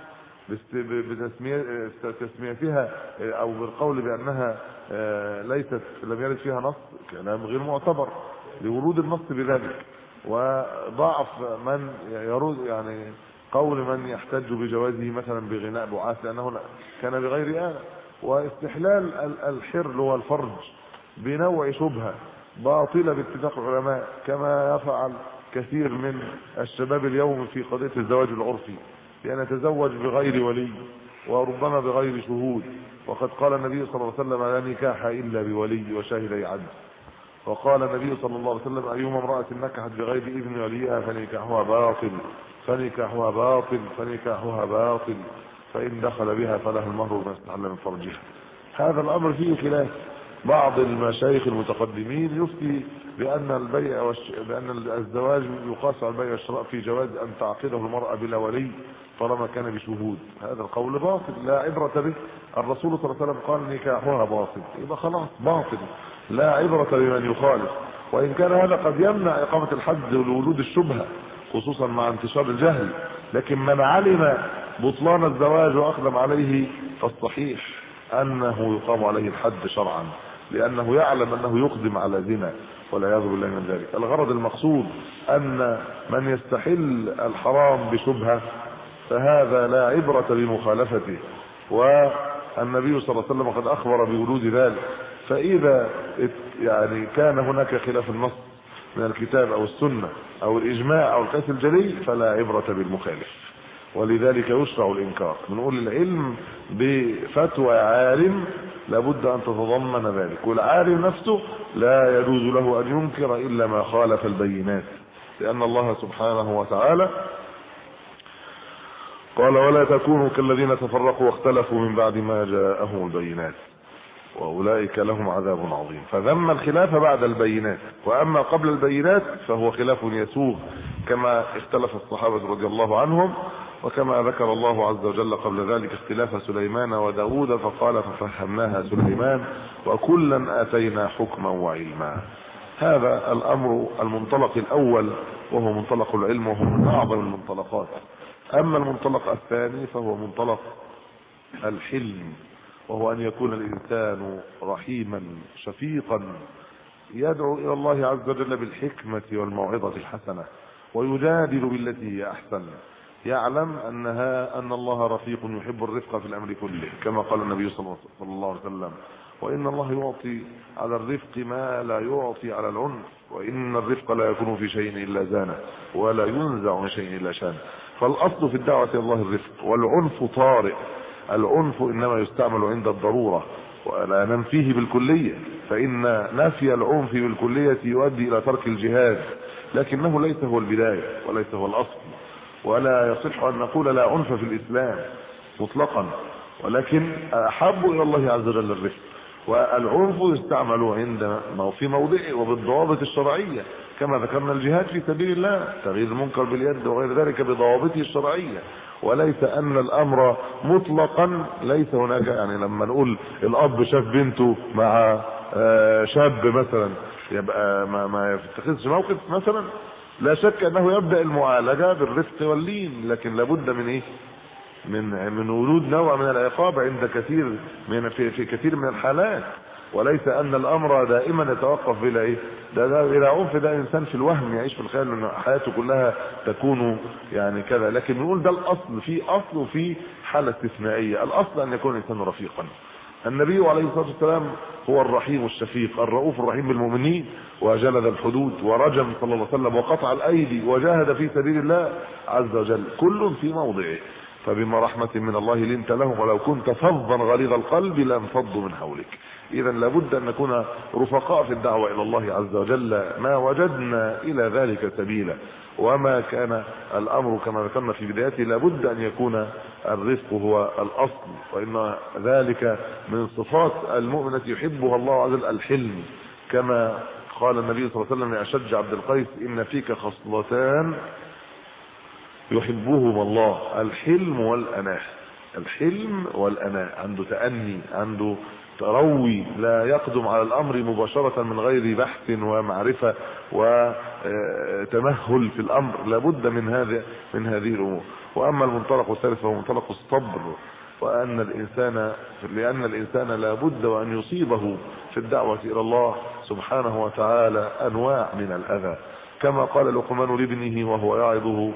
بتسميتها او بالقول بانها ليست لم يرد فيها نص كلام غير معتبر لورود النص بذلك، وضعف من يرد يعني قول من يحتج بجوازه مثلا بغناء بعاث لانه كان بغير آلة، واستحلال الحر والفرج بنوع شبهه باطله باتفاق العلماء كما يفعل كثير من الشباب اليوم في قضيه الزواج العرفي، لأن يتزوج بغير ولي وربما بغير شهود، وقد قال النبي صلى الله عليه وسلم لا نكاح إلا بولي وشاهدي عدل، وقال النبي صلى الله عليه وسلم أيما امرأة نكحت بغير إذن وليها فنكاحها باطل فنكاحها باطل فنكاحها باطل فإن دخل بها فله المهر ما استحل من فرجها. هذا الأمر فيه خلاف، بعض المشايخ المتقدمين يفتي بأن البيع والش... بأن الزواج يقاس على البيع والشراء في جواز أن تعقده المرأة بلا ولي طالما كان بشهود. هذا القول باطل لا عبرة به، الرسول صلى الله عليه وسلم قال نكاحها باطل، يبقى خلاص باطل لا عبرة بمن يخالف، وإن كان هذا قد يمنع إقامة الحد لوجود الشبهة خصوصا مع انتشار الجهل، لكن من علم بطلان الزواج وأقدم عليه فالصحيح أنه يقام عليه الحد شرعا، لأنه يعلم أنه يقدم على زنا والعياذ بالله من ذلك. الغرض المقصود أن من يستحل الحرام بشبهة فهذا لا عبرة بمخالفته، والنبي صلى الله عليه وسلم قد أخبر بوجود ذلك، فإذا يعني كان هناك خلاف النص من الكتاب أو السنة أو الإجماع أو القياس الجلي فلا عبرة بالمخالف، ولذلك يشرع الإنكار. بنقول العلم بفتوى عالم لابد أن تتضمن ذلك، والعالم نفسه لا يجوز له أن ينكر إلا ما خالف البينات، لأن الله سبحانه وتعالى قال ولا تكونوا كالذين تفرقوا واختلفوا من بعد ما جاءهم البينات وأولئك لهم عذاب عظيم. فذم الخلاف بعد البينات، وأما قبل البينات فهو خلاف يسوغ كما اختلف الصحابة رضي الله عنهم، وكما ذكر الله عز وجل قبل ذلك اختلاف سليمان وداود فقال ففهمناها سليمان وكلا آتينا حكما وعلما. هذا الأمر المنطلق الأول وهو منطلق العلم، وهو من أعظم المنطلقات. أما المنطلق الثاني فهو منطلق الحلم، وهو أن يكون الإنسان رحيما شفيقا يدعو إلى الله عز وجل بالحكمة والموعظة الحسنة ويجادل بالتي هي أحسن، يعلم أنها أن الله رفيق يحب الرفق في الأمر كله كما قال النبي صلى الله عليه وسلم وإن الله يعطي على الرفق ما لا يعطي على العنف، وإن الرفق لا يكون في شيء إلا زانه ولا ينزع من شيء إلا شانه. فالأصل في الدعوة إلى الله الرفق، والعنف طارئ، العنف إنما يستعمل عند الضرورة ولا ننفيه بالكلية، فإن نفي العنف بالكلية يؤدي إلى ترك الجهاد، لكنه ليس هو البداية وليس هو الأصل، ولا يصح أن نقول لا عنف في الإسلام مطلقا، ولكن أحب إلى الله عز وجل الرفق. والعنف يستعمل عند في موضعه وبالضوابط الشرعية كما ذكرنا الجهاد في سبيل الله تغيير المنكر باليد وغير ذلك بضوابطه الشرعية، وليس أن الأمر مطلقا ليس هناك. يعني لما نقول الأب شاف بنته مع شاب مثلا يبقى ما, ما يتخذش موقف مثلا، لا شك أنه يبدأ المعالجة بالرفق واللين، لكن لابد من إيه من من وجود نوع من العقاب عند كثير من في, في كثير من الحالات، وليس أن الأمر دائما يتوقف بلا إيه ده, ده بلا عنف. ده إنسان في الوهم يعيش في الخيال أن حياته كلها تكون يعني كذا، لكن نقول ده الأصل، في أصل وفي حالة استثنائية. الأصل أن يكون الإنسان رفيقا. النبي عليه الصلاة والسلام هو الرحيم الشفيق الرؤوف الرحيم بالمؤمنين، وجلد الحدود ورجم صلى الله عليه وسلم وقطع الأيدي وجاهد في سبيل الله عز وجل، كل في موضعه. فبما رحمة من الله لنت لهم ولو كنت فظا غليظ القلب لانفضوا من حولك. إذا لابد أن نكون رفقاء في الدعوة إلى الله عز وجل ما وجدنا إلى ذلك سبيلا، وما كان الأمر كما ذكرنا في بدايته لابد أن يكون الرفق هو الأصل، وإن ذلك من صفات المؤمنة يحبها الله عز وجل الحلم، كما قال النبي صلى الله عليه وسلم لأشج عبد القيس إن فيك خصلتان يحبهما الله الحلم والأناة. الحلم والأناة، عنده تأني، عنده تروي، لا يقدم على الامر مباشرة من غير بحث ومعرفة وتمهل في الامر، لابد من هذا من هذه الامور. واما المنطلق الثالث فهو منطلق الصبر، وان الانسان لان الانسان لابد وان يصيبه في الدعوة الى الله سبحانه وتعالى انواع من الاذى، كما قال لقمان لابنه وهو يعظه: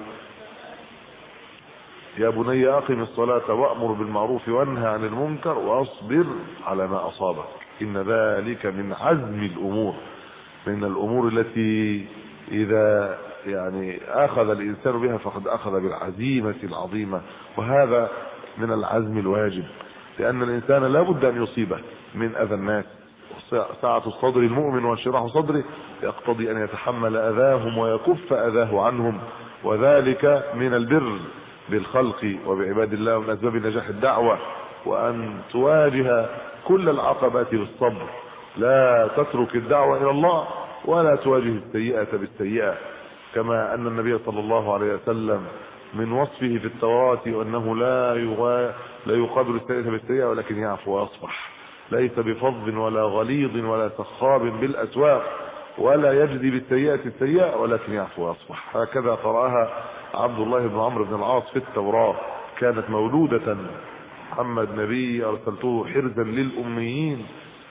يا بني أقم الصلاة وأمر بالمعروف وانهى عن المنكر واصبر على ما أصابك إن ذلك من عزم الأمور، من الأمور التي إذا يعني أخذ الإنسان بها فقد أخذ بالعزيمة العظيمة، وهذا من العزم الواجب، لأن الإنسان لا بد أن يصيبه من أذى الناس. سعة الصدر المؤمن وانشراح صدره يقتضي أن يتحمل أذاهم ويكف أذاه عنهم، وذلك من البر بالخلق وبعباد الله ومن أسباب نجاح الدعوة، وأن تواجه كل العقبات بالصبر، لا تترك الدعوة إلى الله ولا تواجه السيئة بالسيئة، كما أن النبي صلى الله عليه وسلم من وصفه في التوراة أنه لا لا يقابل السيئة بالسيئة ولكن يعفو ويصفح، ليس بفظ ولا غليظ ولا سخاب بالأسواق، ولا يجزي بالسيئة السيئة ولكن يعفو ويصفح. هكذا قرأها عبد الله بن عمرو بن العاص في التوراة، كانت مولودة: محمد نبي أرسلته حرزا للأميين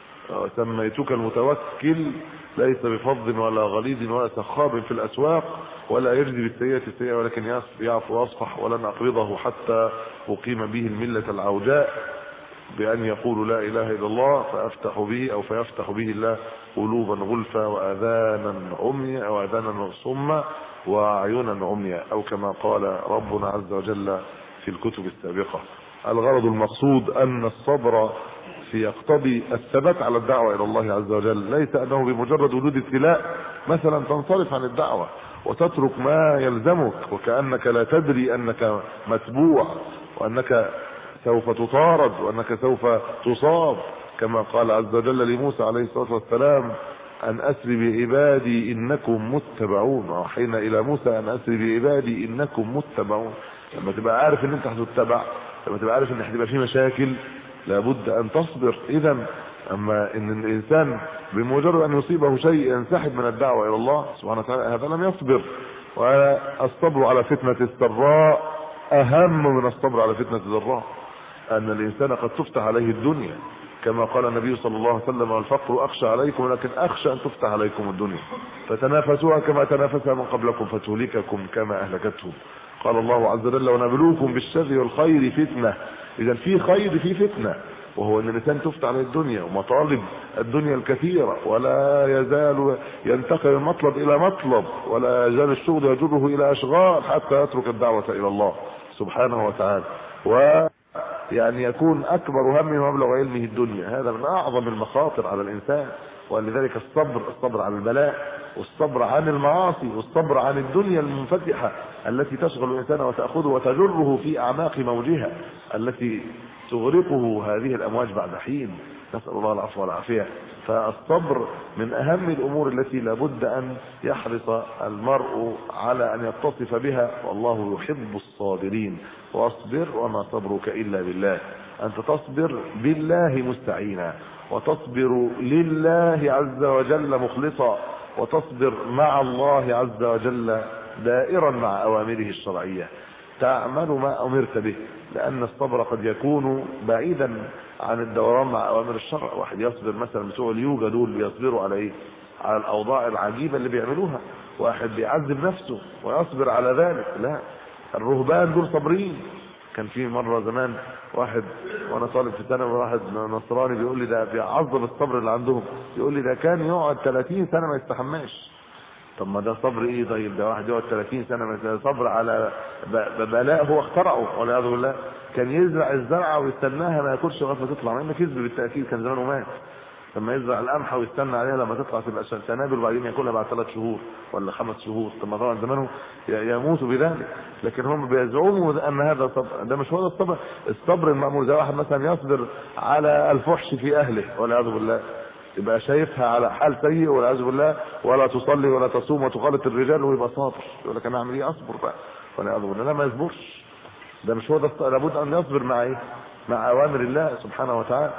سميتك المتوكل، ليس بفظ ولا غليظ ولا سخاب في الأسواق، ولا يجزي بالسيئة السيئة ولكن يعفو ويصفح، ولن أقبضه حتى أقيم به الملة العوجاء، بأن يقول لا إله إلا الله فأفتح به أو فيفتح به الله قلوبا غلفا وأذانا عميا أو أذانا صما وعيونا عميا، أو كما قال ربنا عز وجل في الكتب السابقة. الغرض المقصود أن الصبر في يقتضي الثبات على الدعوة إلى الله عز وجل، ليس أنه بمجرد وجود ابتلاء مثلا تنصرف عن الدعوة وتترك ما يلزمك وكأنك لا تدري أنك متبوع وأنك سوف تطارد وأنك سوف تصاب، كما قال عز وجل لموسى عليه الصلاة والسلام: أن أسر بعبادي إنكم متبعون، وحين إلى موسى أن أسر بعبادي إنكم متبعون. لما تبقى عارف ان انت هتتبع، لما تبقى عارف ان هتبقى في مشاكل، لابد ان تصبر. اذا اما ان الانسان بمجرد ان يصيبه شيء ينسحب من الدعوة الى الله سبحانه وتعالى، هذا لم يصبر. والصبر على فتنة السراء اهم من الصبر على فتنة الضراء، ان الانسان قد تفتح عليه الدنيا كما قال النبي صلى الله عليه وسلم: الفقر اخشى عليكم لكن اخشى ان تفتح عليكم الدنيا، فتنافسوها كما تنافسها من قبلكم فتهلككم كما اهلكتهم. قال الله عز وجل: ونبلوكم بالشر والخير فتنة. اذا في خير في فتنة، وهو ان الانسان تفتح عليه الدنيا ومطالب الدنيا الكثيرة، ولا يزال ينتقل المطلب الى مطلب، ولا يزال الشغل يجره الى اشغال حتى يترك الدعوة الى الله سبحانه وتعالى، ويعني يكون اكبر همه ومبلغ علمه الدنيا. هذا من اعظم المخاطر على الانسان، ولذلك الصبر الصبر على البلاء، والصبر عن المعاصي، والصبر عن الدنيا المنفتحة التي تشغل الإنسان وتأخذه وتجره في أعماق موجها التي تغرقه هذه الأمواج بعد حين، نسأل الله العفو والعافية. فالصبر من أهم الأمور التي لابد أن يحرص المرء على أن يتصف بها، والله يحب الصابرين. واصبر وما صبرك إلا بالله، أنت تصبر بالله مستعينا، وتصبر لله عز وجل مخلصا، وتصبر مع الله عز وجل دائرا مع أوامره الشرعية، تعمل ما أمرت به، لأن الصبر قد يكون بعيدا عن الدوران مع أوامر الشرع. واحد يصبر مثلا بتوع اليوجا دول بيصبروا على إيه؟ على الأوضاع العجيبة اللي بيعملوها. واحد بيعذب نفسه ويصبر على ذلك. لا، الرهبان دول صابرين. كان في مرة زمان واحد وانا طالب في ثانوي، واحد نصراني بيقول لي ده بيعظم الصبر اللي عندهم، بيقول لي ده كان يقعد ثلاثين سنة ما يستحماش. طب ما ده صبر ايه؟ طيب ده واحد يقعد ثلاثين سنة ما صبر على بلاء هو اخترعه والعياذ بالله. كان يزرع الزرعه ويستناها ما ياكلش لغايه ما تطلع، مع انه كذب بالتاكيد، كان زمانه مات. لما يزرع القمحه ويستنى عليها لما تطلع تبقى سنابل وبعدين ياكلها بعد ثلاث شهور ولا خمس شهور، طب ما طبعا زمانه يموت بذلك. لكن هم بيزعموا ان هذا صبر، ده مش هو الصبر. الصبر المأمور زي واحد مثلا يصبر على الفحش في اهله والعياذ بالله، يبقى شايفها على حال سيء والعياذ بالله، ولا تصلي ولا تصوم وتخالط الرجال ويبقى صابر، يقول لك انا اعمل ايه؟ اصبر بقى والعياذ بالله. لا، ما يصبرش، ده مش هو ده. لابد ان يصبر مع ايه؟ مع اوامر الله سبحانه وتعالى.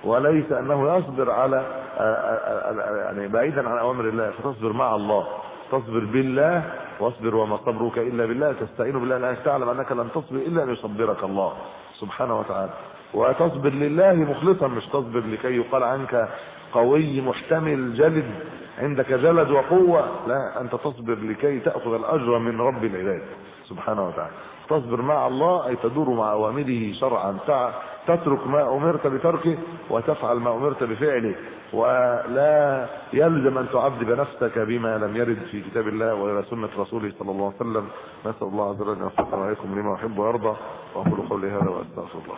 وليس انه يصبر على يعني بعيدا عن اوامر الله، فتصبر مع الله، تصبر بالله، واصبر وما صبرك الا بالله، تستعين بالله لانك تعلم انك لن تصبر الا ان يصبرك الله سبحانه وتعالى. وتصبر لله مخلصا، مش تصبر لكي يقال عنك قوي محتمل جلد، عندك جلد وقوة، لا، انت تصبر لكي تأخذ الاجر من رب العباد سبحانه وتعالى. تصبر مع الله اي تدور مع اوامره شرعا، تترك ما امرت بتركه وتفعل ما امرت بفعله، ولا يلزم ان تعذب نفسك بما لم يرد في كتاب الله ولا سنة رسوله صلى الله عليه وسلم. نسأل الله عز وجل ان يوفقنا واياكم لما يحب ويرضى، واقول قولي هذا واستغفر الله.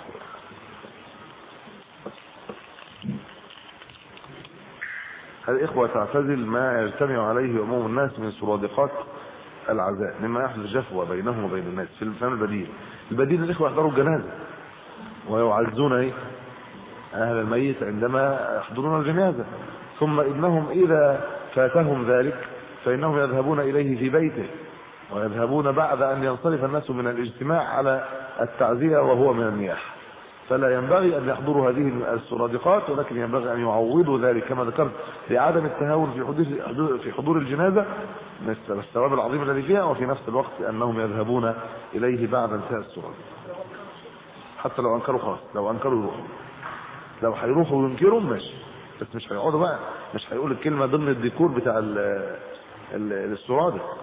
هل إخوة تعتزل ما يجتمع عليه عموم الناس من سرادقات العزاء مما يحدث جفوة بينهم وبين الناس في الفهم البديل؟ البديل الإخوة يحضروا الجنازة ويعزون ايه أهل الميت عندما يحضرون الجنازة، ثم إنهم إذا فاتهم ذلك فإنهم يذهبون إليه في بيته، ويذهبون بعد أن ينصرف الناس من الاجتماع على التعزية وهو من النياح. فلا ينبغي أن يحضروا هذه السرادقات، ولكن ينبغي أن يعوضوا ذلك كما ذكرت بعدم التهاون في حضور في حضور الجنازة مثل الثواب العظيم الذي فيها، وفي نفس الوقت أنهم يذهبون إليه بعد انتهاء السرادق. حتى لو أنكروا خلاص، لو أنكروا يروحوا، لو هيروحوا وينكروا ماشي، بس مش هيقعدوا بقى، مش هيقول الكلمة ضمن الديكور بتاع السرادق.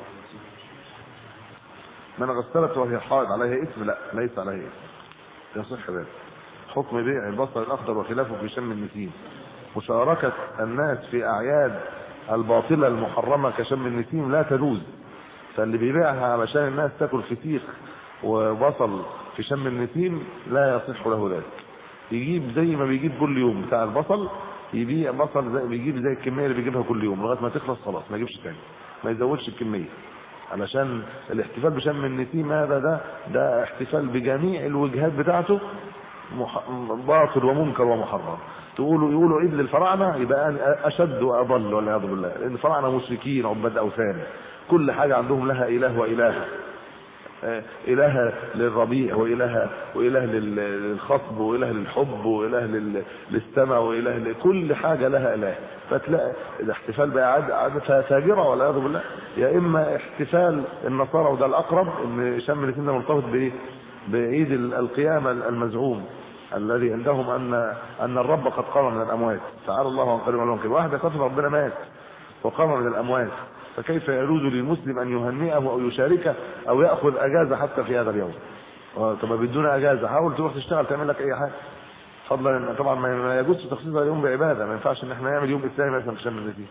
من غسلت وهي حائض عليها اسم؟ لا، ليس عليها اسم، يصح ذلك. حكم بيع البصل الاخضر وخلافه في شم النسيم. مشاركة الناس في اعياد الباطلة المحرمة كشم النسيم لا تجوز، فاللي بيبيعها علشان الناس تاكل فسيخ وبصل في شم النسيم لا يصح له ذلك. يجيب زي ما بيجيب كل يوم بتاع البصل، يبيع بصل زي بيجيب زي الكمية اللي بيجيبها كل يوم لغاية ما تخلص خلاص، ما يجيبش تاني، ما يزودش الكمية، علشان الاحتفال بشم النسيم هذا ده ده احتفال بجميع الوجهات بتاعته باطل ومنكر ومحرم. تقولوا يقولوا عيد للفراعنه يبقى اشد واضل والعياذ بالله، لان الفراعنه مشركين عباد اوثان، كل حاجه عندهم لها اله واله، اله للربيع واله واله للخصب واله للحب واله للسماء واله لكل حاجه لها اله. فتلاقي الاحتفال بقى عاده فاجره والعياذ بالله. يا اما احتفال النصارى وده الاقرب، ان شم النسيم ده مرتبط بايه؟ بعيد القيامه المزعوم الذي عندهم ان ان الرب قد قام من الاموات، تعالى الله عن قريب لهم كده. واحد يقول ربنا مات وقام من الاموات، فكيف يجوز للمسلم ان يهنئه او يشاركه او ياخذ اجازه حتى في هذا اليوم؟ طب بدون اجازه حاول تروح تشتغل تعمل لك اي حاجه، فضلا طبعا ما يجوز تخصيص اليوم بعباده، ما ينفعش ان احنا نعمل يوم اسلامي مثلا في شم النسيم.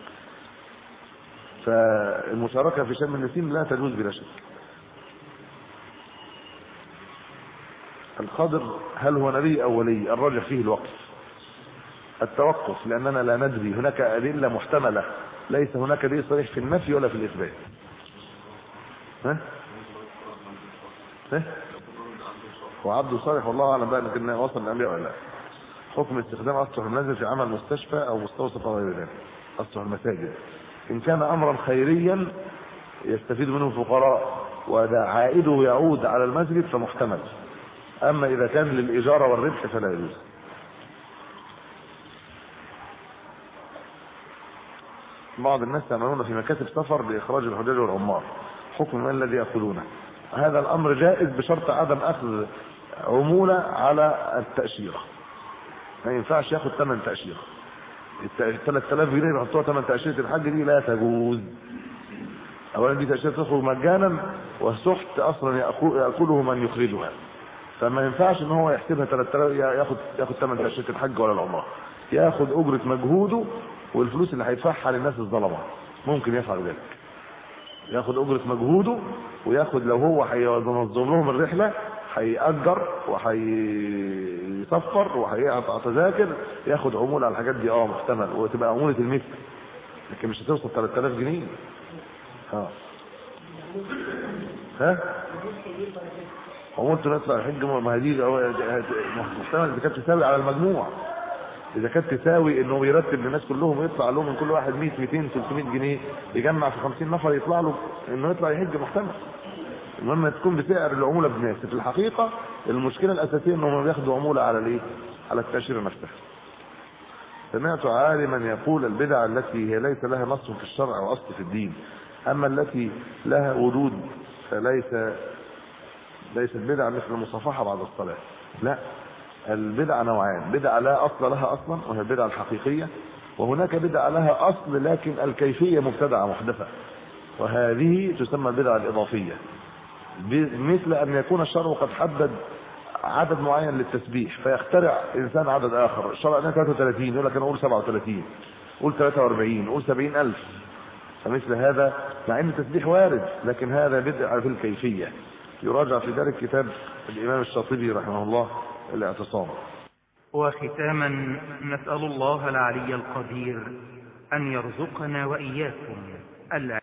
فالمشاركه في شم النسيم لا تجوز بلا شك. الخضر هل هو نبي او ولي؟ الراجح فيه الوقف، التوقف، لاننا لا ندري، هناك ادله محتمله، ليس هناك دليل صريح في النفي ولا في الاثبات. ها ها وعبد صالح والله اعلم بقى ان وصل الانبياء ولا لا. حكم استخدام اسطح المنزل في عمل مستشفى او مستوصف او غير ذلك، اسطح المساجد ان كان امرا خيريا يستفيد منه الفقراء وده عائده يعود على المسجد فمحتمل، اما اذا كان للاجاره والربح فلا يجوز. بعض الناس يعملون في مكاتب سفر لاخراج الحجاج والعمار، حكم ما الذي ياخذونه؟ هذا الامر جائز بشرط عدم اخذ عموله على التاشيره، ما ينفعش ياخذ ثمن تاشيره. ال ثلاثة آلاف جنيه بيحطوها ثمن تاشيره الحج دي لا تجوز. اولا دي تاشيره تخرج مجانا والسحت اصلا ياكله من يخرجها، فما ينفعش ان هو يحسبها ثلاثة آلاف ياخذ ياخذ ثمن تاشيره الحج ولا العمره، ياخذ اجره مجهوده والفلوس اللي هيدفعها للناس الظلمه، ممكن يفعل ذلك، ياخذ اجره مجهوده وياخذ لو هو هينظم لهم الرحله هيأجر وهيسفر وهيقطع تذاكر ياخذ عموله على الحاجات دي، اه محتمل، وتبقى عموله المثل، لكن مش هتوصل ثلاثة آلاف جنيه. ها ها عمولته نطلع الحج ما هدي محتمل اذا كانت تساوي على المجموع، اذا كانت تساوي انه يرتب للناس كلهم ويطلع لهم من كل واحد مية ميتين ثلاثمية جنيه يجمع في خمسين نفر يطلع له انه يطلع يحج محتمل. المهم تكون بسعر العموله بناس. في الحقيقه المشكله الاساسيه انهم بياخدوا عموله على الايه؟ على التاشيره نفسها. سمعت عالما يقول البدع التي هي ليس لها نص في الشرع واصل في الدين، اما التي لها وجود فليس ليست بدعه مثل المصافحه بعد الصلاه. لا، البدعه نوعان، بدعه لا اصل لها اصلا وهي البدعه الحقيقيه، وهناك بدعه لها اصل لكن الكيفيه مبتدعه محدثه، وهذه تسمى البدعه الاضافيه. مثل ان يكون الشرع قد حدد عدد معين للتسبيح فيخترع انسان عدد اخر، الشرع قال ثلاثة وثلاثين يقول لك انا اقول سبعة وثلاثين، قول ثلاثة وأربعين، قول سبعين ألف، فمثل هذا مع ان التسبيح وارد لكن هذا بدعه في الكيفيه. يراجع في ذلك كتاب الامام الشاطبي رحمه الله الاعتصام. وختاما نسأل الله العلي القدير أن يرزقنا وإياكم